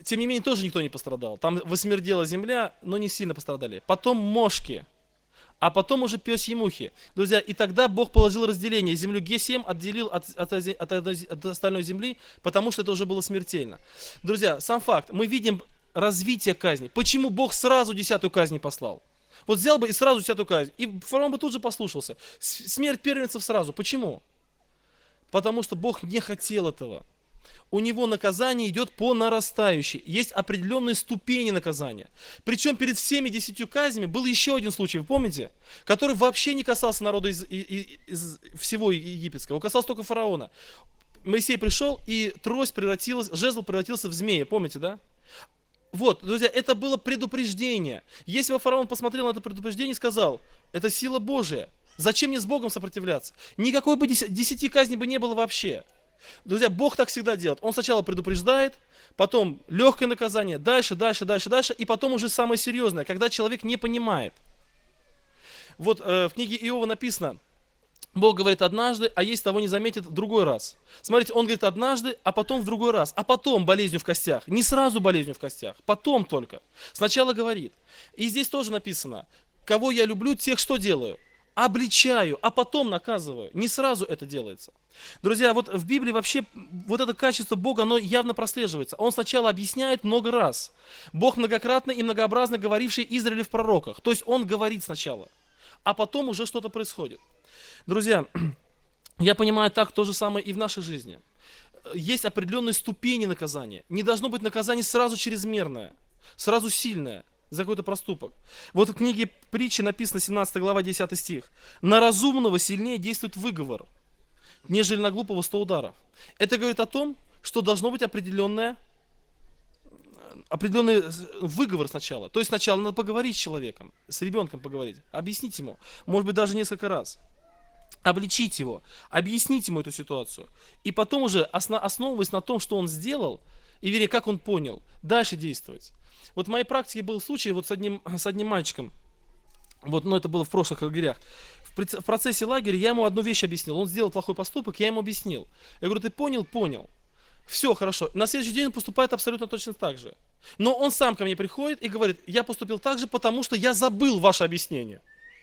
тем не менее, тоже никто не пострадал. Там восмердела земля, но не сильно пострадали. Потом мошки, а потом уже пёсьи мухи. Друзья, и тогда Бог положил разделение. Землю Ге-7 отделил от остальной земли, потому что это уже было смертельно. Друзья, сам факт, мы видим развитие казни. Почему Бог сразу 10-ю казнь не послал? Вот взял бы и сразу 10-ю казнь, и фараон бы тут же послушался. Смерть первенцев сразу. Почему? Потому что Бог не хотел этого. У него наказание идет по нарастающей. Есть определенные ступени наказания. Причем перед всеми 10 казнями был еще один случай, вы помните? Который вообще не касался народа из всего египетского. Он касался только фараона. Моисей пришел, и трость превратилась, жезл превратился в змея. Помните, да? Вот, друзья, это было предупреждение. Если бы фараон посмотрел на это предупреждение и сказал, это сила Божия, зачем мне с Богом сопротивляться? Никакой бы 10 казней бы не было вообще. Друзья, Бог так всегда делает. Он сначала предупреждает, потом легкое наказание, дальше, и потом уже самое серьезное, когда человек не понимает. Вот в книге Иова написано, Бог говорит однажды, а если того не заметит, в другой раз. Смотрите, он говорит однажды, а потом в другой раз, а потом болезнью в костях. Не сразу болезнью в костях, потом только. Сначала говорит. И здесь тоже написано, кого я люблю, тех что делаю? Обличаю, а потом наказываю. Не сразу это делается. Друзья, вот в Библии вообще вот это качество Бога, оно явно прослеживается. Он сначала объясняет много раз. Бог многократно и многообразно говоривший Израилю в пророках. То есть он говорит сначала, а потом уже что-то происходит. Друзья, я понимаю так то же самое и в нашей жизни. Есть определенные ступени наказания. Не должно быть наказание сразу чрезмерное, сразу сильное за какой-то проступок. Вот в книге Притчи написано, 17 глава, 10 стих. «На разумного сильнее действует выговор, нежели на глупого 100 ударов». Это говорит о том, что должно быть определенный выговор сначала. То есть сначала надо поговорить с человеком, с ребенком поговорить, объяснить ему, может быть, даже несколько раз. Обличить его, объяснить ему эту ситуацию. И потом уже, основываясь на том, что он сделал, и вернее, как он понял, дальше действовать. Вот в моей практике был случай вот с одним мальчиком, вот, но это было в прошлых лагерях. В процессе лагеря я ему одну вещь объяснил. Он сделал плохой поступок, я ему объяснил. Я говорю, ты понял? Понял. Все, хорошо. На следующий день он поступает абсолютно точно так же. Но он сам ко мне приходит и говорит, я поступил так же, потому что я забыл ваше объяснение.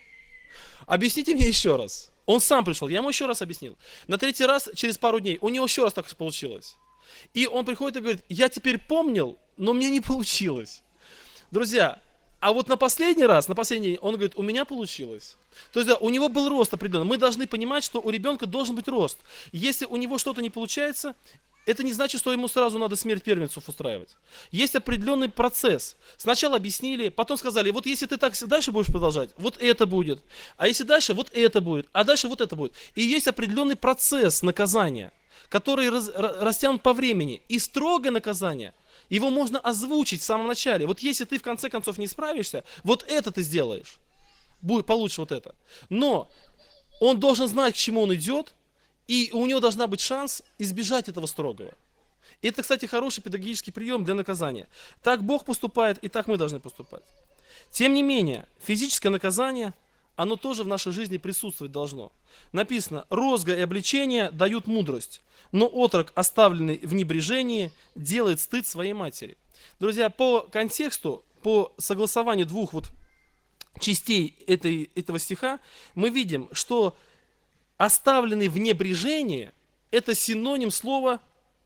Объясните мне еще раз. Он сам пришел, я ему еще раз объяснил. На третий раз, через пару дней, у него еще раз так получилось. И он приходит и говорит, я теперь помнил, но мне не получилось. Друзья, а вот на последний раз, он говорит, у меня получилось. То есть, да, у него был рост определенный. Мы должны понимать, что у ребенка должен быть рост. Если у него что-то не получается, это не значит, что ему сразу надо смерть первенцев устраивать. Есть определенный процесс. Сначала объяснили, потом сказали, вот если ты так дальше будешь продолжать, вот это будет. А если дальше, вот это будет. А дальше вот это будет. И есть определенный процесс наказания, который растянут по времени. И строгое наказание, его можно озвучить в самом начале. Вот если ты в конце концов не справишься, вот это ты сделаешь. Получишь вот это. Но он должен знать, к чему он идет, и у него должна быть шанс избежать этого строгого. И это, кстати, хороший педагогический прием для наказания. Так Бог поступает, и так мы должны поступать. Тем не менее, физическое наказание, оно тоже в нашей жизни присутствовать должно. Написано, розга и обличение дают мудрость, но отрок, оставленный в небрежении, делает стыд своей матери. Друзья, по контексту, по согласованию двух частей этого стиха, мы видим, что оставленный в небрежении – это синоним слова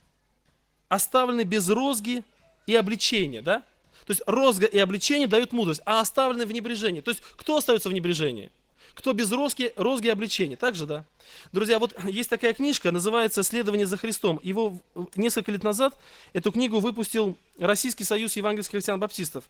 оставленный без розги и обличения, да? То есть розга и обличение дают мудрость, а оставленный в небрежении. То есть кто остается в небрежении? Кто без розги и обличения? Так же, да? Друзья, вот есть такая книжка, называется «Следование за Христом». Его несколько лет назад, эту книгу выпустил Российский союз евангельских христиан-баптистов.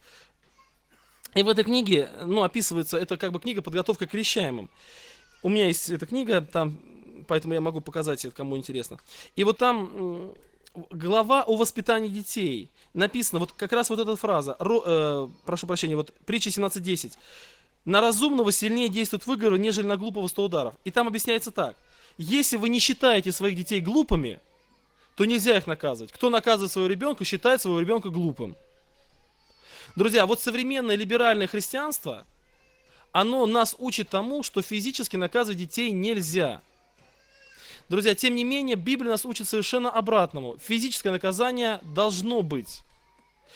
И в этой книге, описывается, это как бы книга «Подготовка к крещаемым». У меня есть эта книга, там, поэтому я могу показать это, кому интересно. И вот там глава о воспитании детей. Написано, вот как раз вот эта фраза, прошу прощения, вот притча 17:10. На разумного сильнее действует выговор, нежели на глупого 100 ударов. И там объясняется так. Если вы не считаете своих детей глупыми, то нельзя их наказывать. Кто наказывает своего ребенка, считает своего ребенка глупым. Друзья, вот современное либеральное христианство, оно нас учит тому, что физически наказывать детей нельзя. Друзья, тем не менее, Библия нас учит совершенно обратному. Физическое наказание должно быть.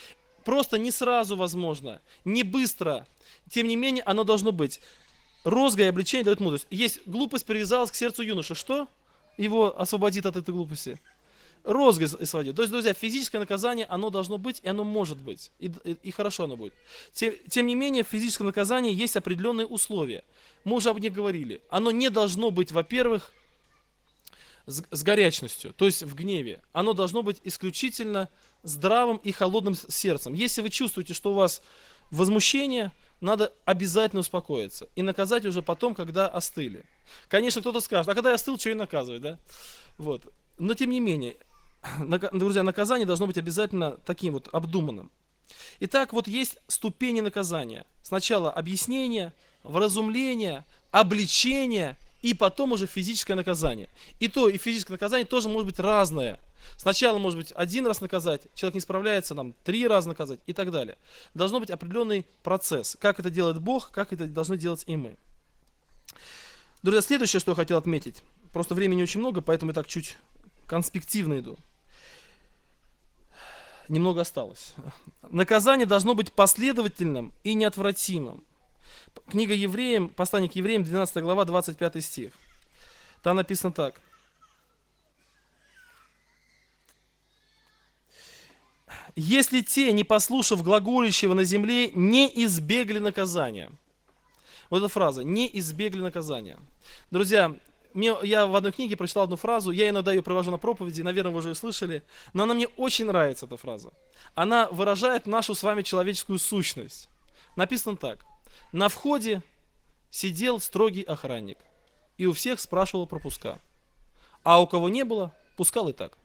просто не сразу возможно, не быстро. Тем не менее, оно должно быть. Розга и обличение дает мудрость. Есть глупость привязалась к сердцу юноши. Что его освободит от этой глупости? Розга сводит. То есть, друзья, физическое наказание, оно должно быть, и оно может быть. И хорошо оно будет. Тем не менее, в физическом наказании есть определенные условия. Мы уже об них говорили. Оно не должно быть, во-первых, с горячностью, то есть в гневе. Оно должно быть исключительно здравым и холодным сердцем. Если вы чувствуете, что у вас возмущение, надо обязательно успокоиться и наказать уже потом, когда остыли. Конечно, кто-то скажет, а когда я остыл, что и наказывать, да? Вот. Но тем не менее, друзья, наказание должно быть обязательно таким вот обдуманным. Итак, вот есть ступени наказания. Сначала объяснение, вразумление, обличение и потом уже физическое наказание. И то, и физическое наказание тоже может быть разное. Сначала, может быть, один раз наказать, человек не справляется, нам 3 раза наказать и так далее. Должно быть определенный процесс. Как это делает Бог, как это должны делать и мы. Друзья, следующее, что я хотел отметить. Просто времени очень много, поэтому я так чуть конспективно иду. Немного осталось. Наказание должно быть последовательным и неотвратимым. Книга Евреям, послание к Евреям, 12 глава, 25 стих. Там написано так. «Если те, не послушав глаголющего на земле, не избегли наказания». Вот эта фраза «не избегли наказания». Друзья, я в одной книге прочитал одну фразу, я иногда ее провожу на проповеди, наверное, вы уже ее слышали, но она мне очень нравится, эта фраза. Она выражает нашу с вами человеческую сущность. Написано так. «На входе сидел строгий охранник, и у всех спрашивал пропуска, а у кого не было, пускал и так».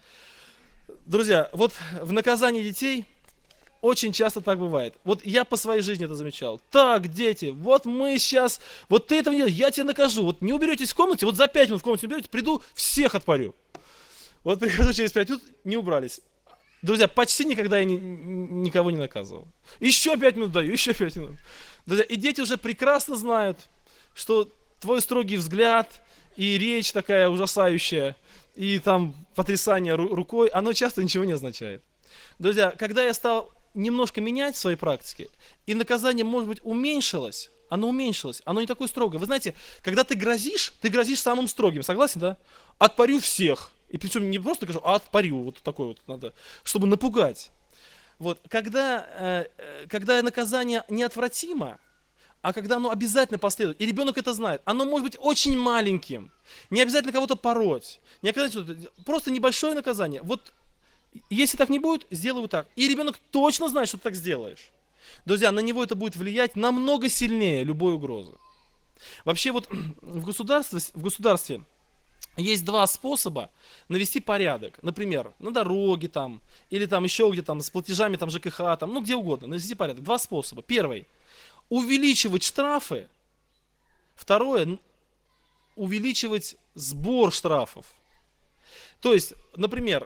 Друзья, вот в наказании детей очень часто так бывает. Вот я по своей жизни это замечал. Так, дети, вот мы сейчас, вот ты этого не делаешь, я тебя накажу. Вот не уберетесь в комнате, вот за 5 минут в комнате не уберете, приду, всех отпарю. Вот прихожу через 5 минут, не убрались. Друзья, почти никогда я никого не наказывал. Еще 5 минут даю, еще 5 минут. Друзья, и дети уже прекрасно знают, что твой строгий взгляд и речь такая ужасающая, и там потрясание рукой, оно часто ничего не означает. Друзья, когда я стал немножко менять в своей практике, и наказание, может быть, уменьшилось, оно не такое строгое. Вы знаете, когда ты грозишь самым строгим, согласен, да? Отпарю всех. И причем не просто скажу, а отпарю, вот такое вот надо, чтобы напугать. Вот, когда наказание неотвратимо, а когда оно обязательно последует, и ребенок это знает, оно может быть очень маленьким, не обязательно кого-то пороть, не обязательно, просто небольшое наказание. Вот если так не будет, сделаю так. И ребенок точно знает, что ты так сделаешь. Друзья, на него это будет влиять намного сильнее любой угрозы. Вообще вот в государстве есть 2 способа навести порядок. Например, на дороге там, или там еще где-то там, с платежами там, ЖКХ, там, ну где угодно, навести порядок. 2 способа. Первый – увеличивать штрафы. Второе – увеличивать сбор штрафов. То есть, например,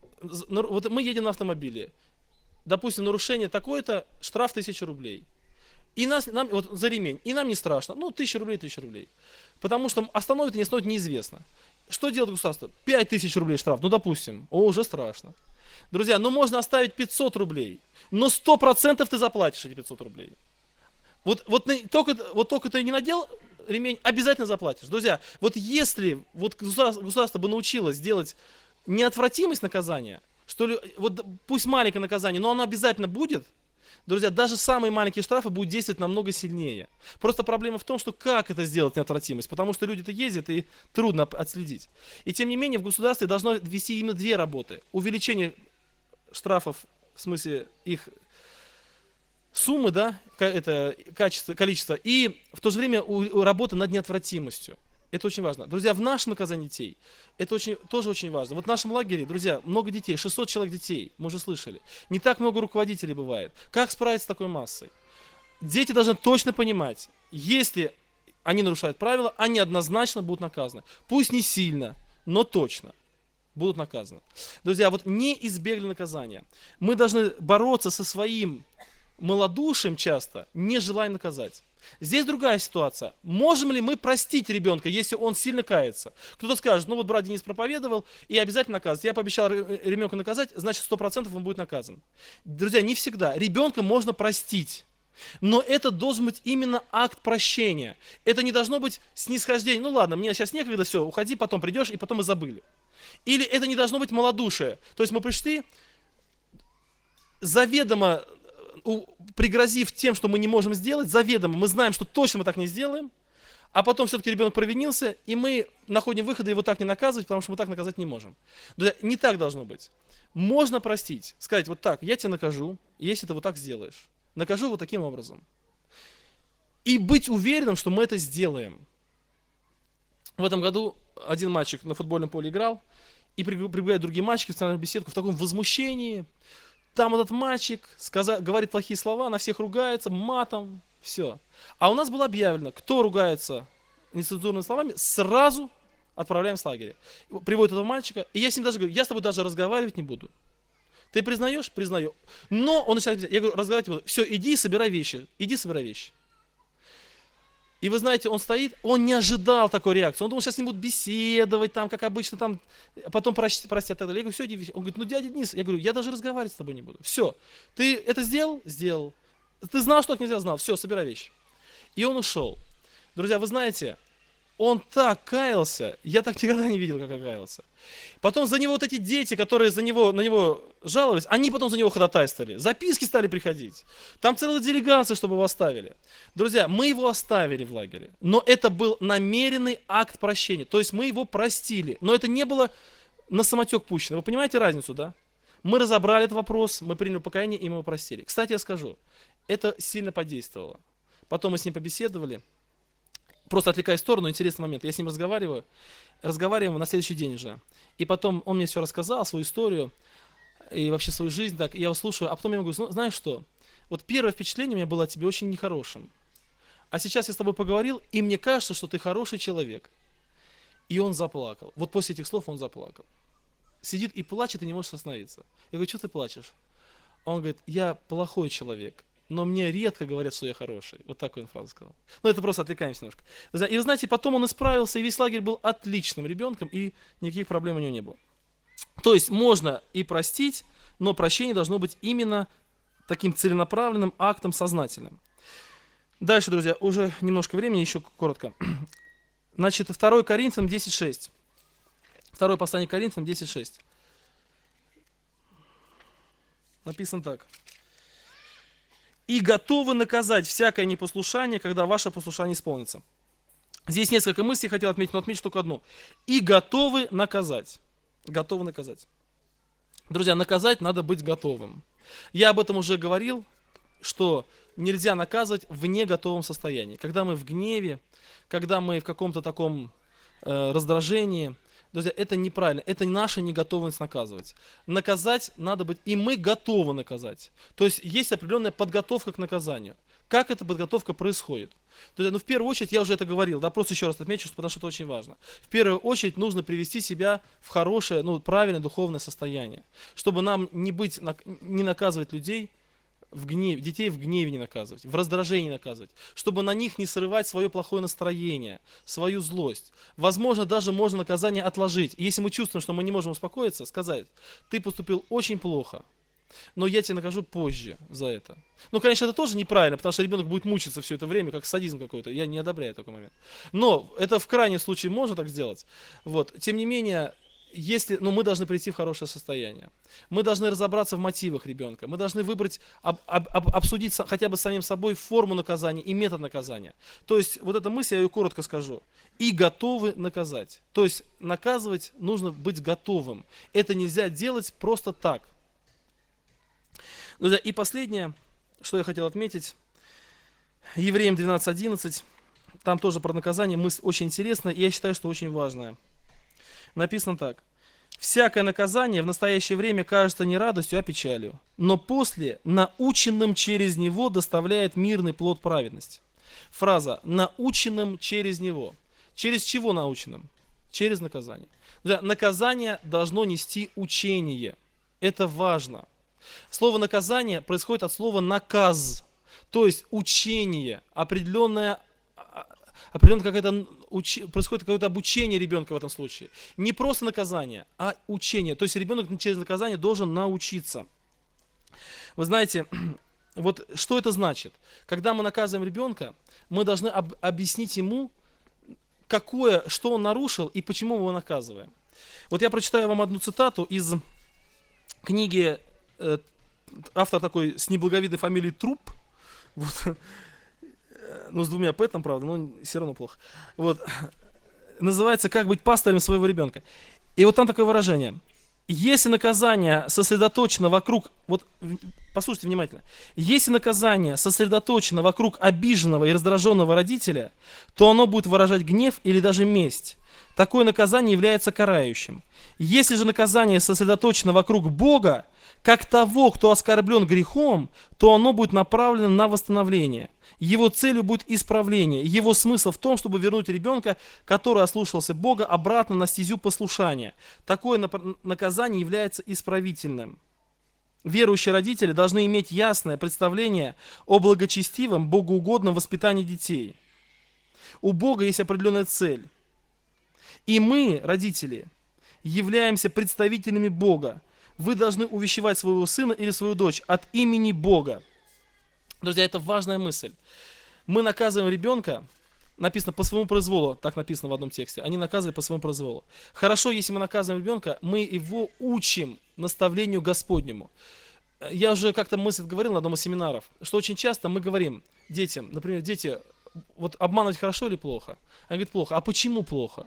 вот мы едем на автомобиле, допустим, нарушение такое-то, штраф 1000 рублей. И нам вот за ремень, и нам не страшно, ну 1000 рублей, 1000 рублей. Потому что остановит и не остановит, неизвестно. Что делает государство? 5000 рублей штраф, ну допустим, уже страшно. Друзья, ну можно оставить 500 рублей, но 100% ты заплатишь эти 500 рублей. Вот только ты не надел ремень, обязательно заплатишь. Друзья, вот если вот государство бы научилось делать неотвратимость наказания, что ли, вот пусть маленькое наказание, но оно обязательно будет, друзья, даже самые маленькие штрафы будут действовать намного сильнее. Просто проблема в том, что как это сделать неотвратимость, потому что люди-то ездят и трудно отследить. И тем не менее в государстве должно вести именно 2 работы. Увеличение штрафов, в смысле их суммы, да, это количество, и в то же время работа над неотвратимостью. Это очень важно. Друзья, в нашем наказании детей это тоже очень важно. Вот в нашем лагере, друзья, много детей, 600 человек детей, мы уже слышали. Не так много руководителей бывает. Как справиться с такой массой? Дети должны точно понимать, если они нарушают правила, они однозначно будут наказаны. Пусть не сильно, но точно будут наказаны. Друзья, вот не избегли наказания. Мы должны бороться со своим малодушием часто, не желая наказать. Здесь другая ситуация. Можем ли мы простить ребенка, если он сильно кается? Кто-то скажет, ну вот брат Денис проповедовал, и обязательно наказывать. Я пообещал ребенка наказать, значит 100% он будет наказан. Друзья, не всегда. Ребенка можно простить. Но это должен быть именно акт прощения. Это не должно быть снисхождение. Ну ладно, мне сейчас некогда, все, уходи, потом придешь, и потом мы забыли. Или это не должно быть малодушие. То есть мы пришли, заведомо пригрозив тем, что мы не можем сделать, заведомо мы знаем, что точно мы так не сделаем, а потом все-таки ребенок провинился, и мы находим выходы его так не наказывать, потому что мы так наказать не можем. Друзья, не так должно быть. Можно простить, сказать вот так, я тебя накажу, если ты вот так сделаешь. Накажу вот таким образом. И быть уверенным, что мы это сделаем. В этом году один мальчик на футбольном поле играл, и прибегают другие мальчики в национальную беседку в таком возмущении. Там этот мальчик говорит плохие слова, на всех ругается, матом, все. А у нас было объявлено, кто ругается нецензурными словами, сразу отправляем с лагеря. Приводят этого мальчика, и я с ним даже говорю, я с тобой даже разговаривать не буду. Ты признаешь? Признаю. Но он начинает, я говорю, разговаривать не буду. Все, иди собирай вещи. Иди собирай вещи. И вы знаете, он стоит, он не ожидал такой реакции. Он думал, сейчас с ним будут беседовать, там, как обычно, там, потом простят. Я говорю, все, иди. Он говорит, ну, дядя Денис, я говорю, я даже разговаривать с тобой не буду. Все, ты это сделал? Сделал. Ты знал, что так нельзя? Знал. Все, собирай вещи. И он ушел. Друзья, вы знаете, он так каялся, я так никогда не видел, как он каялся. Потом за него вот эти дети, которые на него жаловались, они потом за него ходатайствовали. Записки стали приходить. Там целая делегация, чтобы его оставили. Друзья, мы его оставили в лагере, но это был намеренный акт прощения. То есть мы его простили, но это не было на самотек пущено. Вы понимаете разницу, да? Мы разобрали этот вопрос, мы приняли покаяние и мы его простили. Кстати, я скажу, это сильно подействовало. Потом мы с ним побеседовали. Просто отвлекаясь в сторону, интересный момент. Я с ним разговариваем на следующий день уже. И потом он мне все рассказал, свою историю и вообще свою жизнь. Так, и я его слушаю, а потом я ему говорю, знаешь что, вот первое впечатление у меня было о тебе очень нехорошим. А сейчас я с тобой поговорил, и мне кажется, что ты хороший человек. И он заплакал. Вот после этих слов он заплакал. Сидит и плачет, и не может остановиться. Я говорю, что ты плачешь? Он говорит, я плохой человек. Но мне редко говорят, что я хороший. Вот такую он фразу сказал. Ну, это просто отвлекаемся немножко. И вы знаете, потом он исправился, и весь лагерь был отличным ребенком, и никаких проблем у него не было. То есть можно и простить, но прощение должно быть именно таким целенаправленным актом, сознательным. Дальше, друзья, уже немножко времени, еще коротко. Значит, 2 Коринфянам 10:6. 2 послание к Коринфянам 10:6. Написано так. И готовы наказать всякое непослушание, когда ваше послушание исполнится. Здесь несколько мыслей хотел отметить, но отмечу только одну. И готовы наказать. Готовы наказать. Друзья, наказать надо быть готовым. Я об этом уже говорил, что нельзя наказывать в неготовом состоянии. Когда мы в гневе, когда мы в каком-то таком раздражении, друзья, это неправильно, это наша неготовность наказывать. Наказать надо быть, и мы готовы наказать. То есть есть определенная подготовка к наказанию. Как эта подготовка происходит? Друзья, в первую очередь, я уже это говорил, да, просто еще раз отмечу, потому что это очень важно. В первую очередь нужно привести себя в хорошее, правильное духовное состояние, чтобы нам не наказывать людей, детей в гневе не наказывать, в раздражении наказывать, чтобы на них не срывать свое плохое настроение, свою злость. Возможно, даже можно наказание отложить. И если мы чувствуем, что мы не можем успокоиться, сказать, ты поступил очень плохо, но я тебя накажу позже за это. Ну, конечно, это тоже неправильно, потому что ребенок будет мучиться все это время, как садизм какой-то. Я не одобряю такой момент. Но это в крайнем случае можно так сделать. Вот. Тем не менее, мы должны прийти в хорошее состояние. Мы должны разобраться в мотивах ребенка. Мы должны выбрать, обсудить хотя бы с самим собой форму наказания и метод наказания. То есть, вот эта мысль, я ее коротко скажу. И готовы наказать. То есть, наказывать нужно быть готовым. Это нельзя делать просто так. Друзья, и последнее, что я хотел отметить. Евреям 12:11. Там тоже про наказание мысль очень интересная, и я считаю, что очень важная. Написано так. «Всякое наказание в настоящее время кажется не радостью, а печалью, но после наученным через него доставляет мирный плод праведности». Фраза «наученным через него». Через чего наученным? Через наказание. Наказание должно нести учение. Это важно. Слово «наказание» происходит от слова «наказ». То есть учение, происходит какое-то обучение ребенка в этом случае. Не просто наказание, а учение. То есть ребенок через наказание должен научиться. Вы знаете, вот что это значит? Когда мы наказываем ребенка, мы должны объяснить ему, что он нарушил и почему мы его наказываем. Вот я прочитаю вам одну цитату из книги, автор такой с неблаговидной фамилией Труп, вот, ну с двумя П там, правда, но все равно плохо. Вот, называется «Как быть пастырем своего ребенка». И вот там такое выражение. Если наказание сосредоточено вокруг, вот послушайте внимательно, если наказание сосредоточено вокруг обиженного и раздраженного родителя, то оно будет выражать гнев или даже месть. Такое наказание является карающим. Если же наказание сосредоточено вокруг Бога, как того, кто оскорблен грехом, то оно будет направлено на восстановление. Его целью будет исправление. Его смысл в том, чтобы вернуть ребенка, который ослушался Бога, обратно на стезю послушания. Такое наказание является исправительным. Верующие родители должны иметь ясное представление о благочестивом, богоугодном воспитании детей. У Бога есть определенная цель. И мы, родители, являемся представителями Бога. Вы должны увещевать своего сына или свою дочь от имени Бога. Друзья, это важная мысль. Мы наказываем ребенка, написано по своему произволу, так написано в одном тексте, они наказывают по своему произволу. Хорошо, если мы наказываем ребенка, мы его учим наставлению Господнему. Я уже как-то мысль говорил на одном из семинаров, что очень часто мы говорим детям, например, дети, вот обманывать хорошо или плохо? Они говорят, плохо. А почему плохо?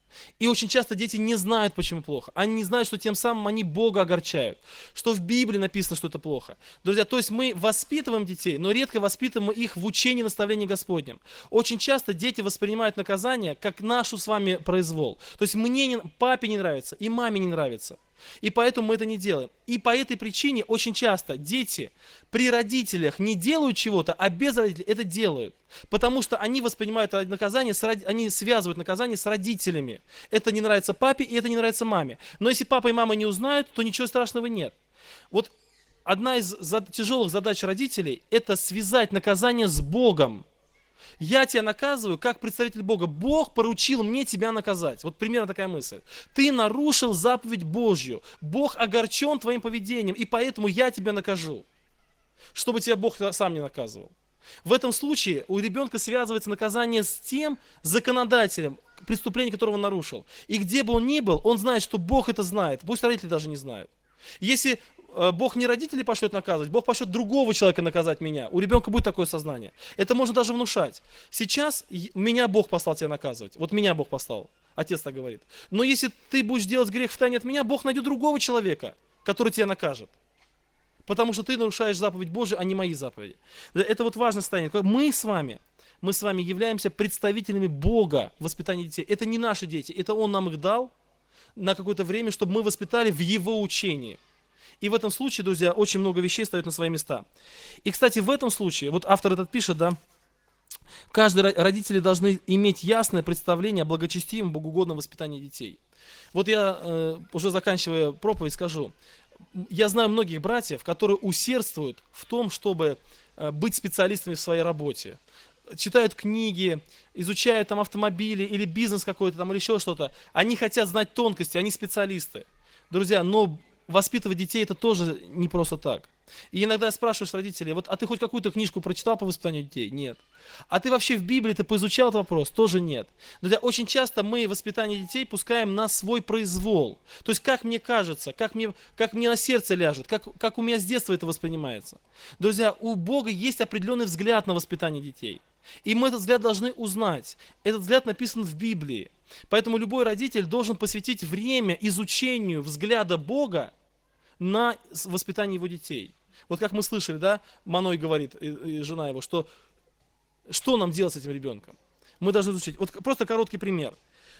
И очень часто дети не знают, почему плохо. Они не знают, что тем самым они Бога огорчают. Что в Библии написано, что это плохо. Друзья, то есть мы воспитываем детей, но редко воспитываем их в учении наставлений Господнем. Очень часто дети воспринимают наказание как нашу с вами произвол. То есть папе не нравится и маме не нравится. И поэтому мы это не делаем. И по этой причине очень часто дети при родителях не делают чего-то, а без родителей это делают. Потому что они воспринимают наказание, они связывают наказание с родителями. Это не нравится папе и это не нравится маме. Но если папа и мама не узнают, то ничего страшного нет. Вот одна из тяжелых задач родителей – это связать наказание с Богом. Я тебя наказываю как представитель Бога. Бог поручил мне тебя наказать. Вот примерно такая мысль. Ты нарушил заповедь Божью. Бог огорчен твоим поведением, и поэтому я тебя накажу. Чтобы тебя Бог сам не наказывал. В этом случае у ребенка связывается наказание с тем законодателем, преступление которого он нарушил. И где бы он ни был, он знает, что Бог это знает. Пусть родители даже не знают. Если Бог не родителей пошлет наказывать, Бог пошлет другого человека наказать меня. У ребенка будет такое сознание. Это можно даже внушать. Сейчас меня Бог послал тебя наказывать. Вот меня Бог послал. Отец так говорит. Но если ты будешь делать грех втайне от меня, Бог найдет другого человека, который тебя накажет. Потому что ты нарушаешь заповедь Божию, а не мои заповеди. Это вот важное состояние. Мы с вами являемся представителями Бога в воспитании детей. Это не наши дети, это Он нам их дал на какое-то время, чтобы мы воспитали в Его учении. И в этом случае, друзья, очень много вещей стоят на свои места. И, кстати, в этом случае, вот автор этот пишет, да, каждые родители должны иметь ясное представление о благочестивом, богоугодном воспитании детей. Вот я, уже заканчивая проповедь, скажу, я знаю многих братьев, которые усердствуют в том, чтобы быть специалистами в своей работе. Читают книги, изучают там автомобили или бизнес какой-то там или еще что-то. Они хотят знать тонкости, они специалисты. Друзья, но воспитывать детей это тоже не просто так. И иногда спрашиваешь родителей, вот, а ты хоть какую-то книжку прочитал по воспитанию детей? Нет. А ты вообще в Библии-то поизучал этот вопрос? Тоже нет. Друзья, очень часто мы воспитание детей пускаем на свой произвол. То есть, как мне кажется, как мне на сердце ляжет, как у меня с детства это воспринимается. Друзья, у Бога есть определенный взгляд на воспитание детей. И мы этот взгляд должны узнать. Этот взгляд написан в Библии. Поэтому любой родитель должен посвятить время изучению взгляда Бога на воспитание его детей. Вот как мы слышали, да, Маной говорит, и жена его, что нам делать с этим ребенком? Мы должны изучить. Вот просто короткий пример.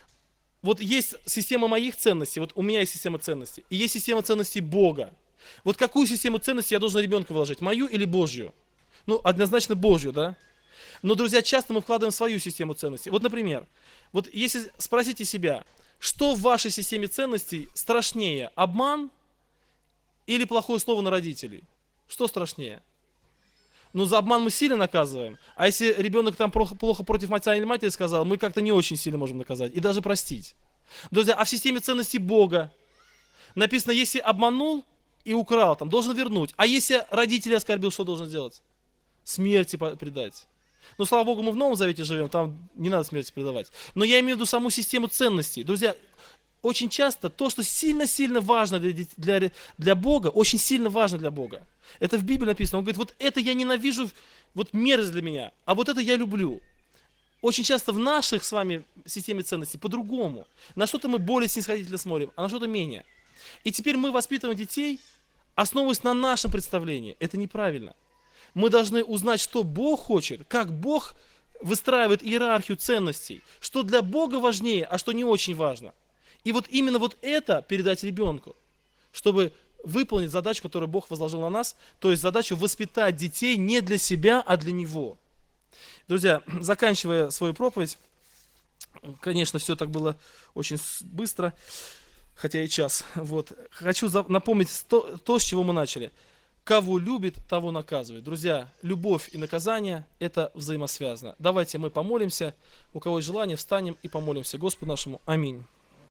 Вот есть система моих ценностей, вот у меня есть система ценностей, и есть система ценностей Бога. Вот какую систему ценностей я должен ребенка вложить, мою или Божью? Ну, однозначно Божью, да? Но, друзья, часто мы вкладываем свою систему ценностей. Вот, например, вот если спросите себя, что в вашей системе ценностей страшнее, обман или плохое слово на родителей? Что страшнее? Ну, за обман мы сильно наказываем. А если ребенок там плохо против отца или матери сказал, мы как-то не очень сильно можем наказать и даже простить. Друзья, а в системе ценностей Бога написано, если обманул и украл, там, должен вернуть. А если родителей оскорбил, что должен сделать? Смерти предать. Ну, слава Богу, мы в Новом Завете живем, там не надо смерти предавать. Но я имею в виду саму систему ценностей. Друзья, очень часто то, что сильно-сильно важно для Бога, очень сильно важно для Бога. Это в Библии написано. Он говорит, вот это я ненавижу, вот мерзость для меня, а вот это я люблю. Очень часто в наших с вами системе ценностей по-другому. На что-то мы более снисходительно смотрим, а на что-то менее. И теперь мы воспитываем детей, основываясь на нашем представлении. Это неправильно. Мы должны узнать, что Бог хочет, как Бог выстраивает иерархию ценностей, что для Бога важнее, а что не очень важно. И вот именно вот это передать ребенку, чтобы выполнить задачу, которую Бог возложил на нас, то есть задачу воспитать детей не для себя, а для Него. Друзья, заканчивая свою проповедь, конечно, все так было очень быстро, хотя и час. Вот. Хочу напомнить то, с чего мы начали. Кого любит, того наказывает. Друзья, любовь и наказание – это взаимосвязано. Давайте мы помолимся. У кого есть желание, встанем и помолимся Господу нашему. Аминь.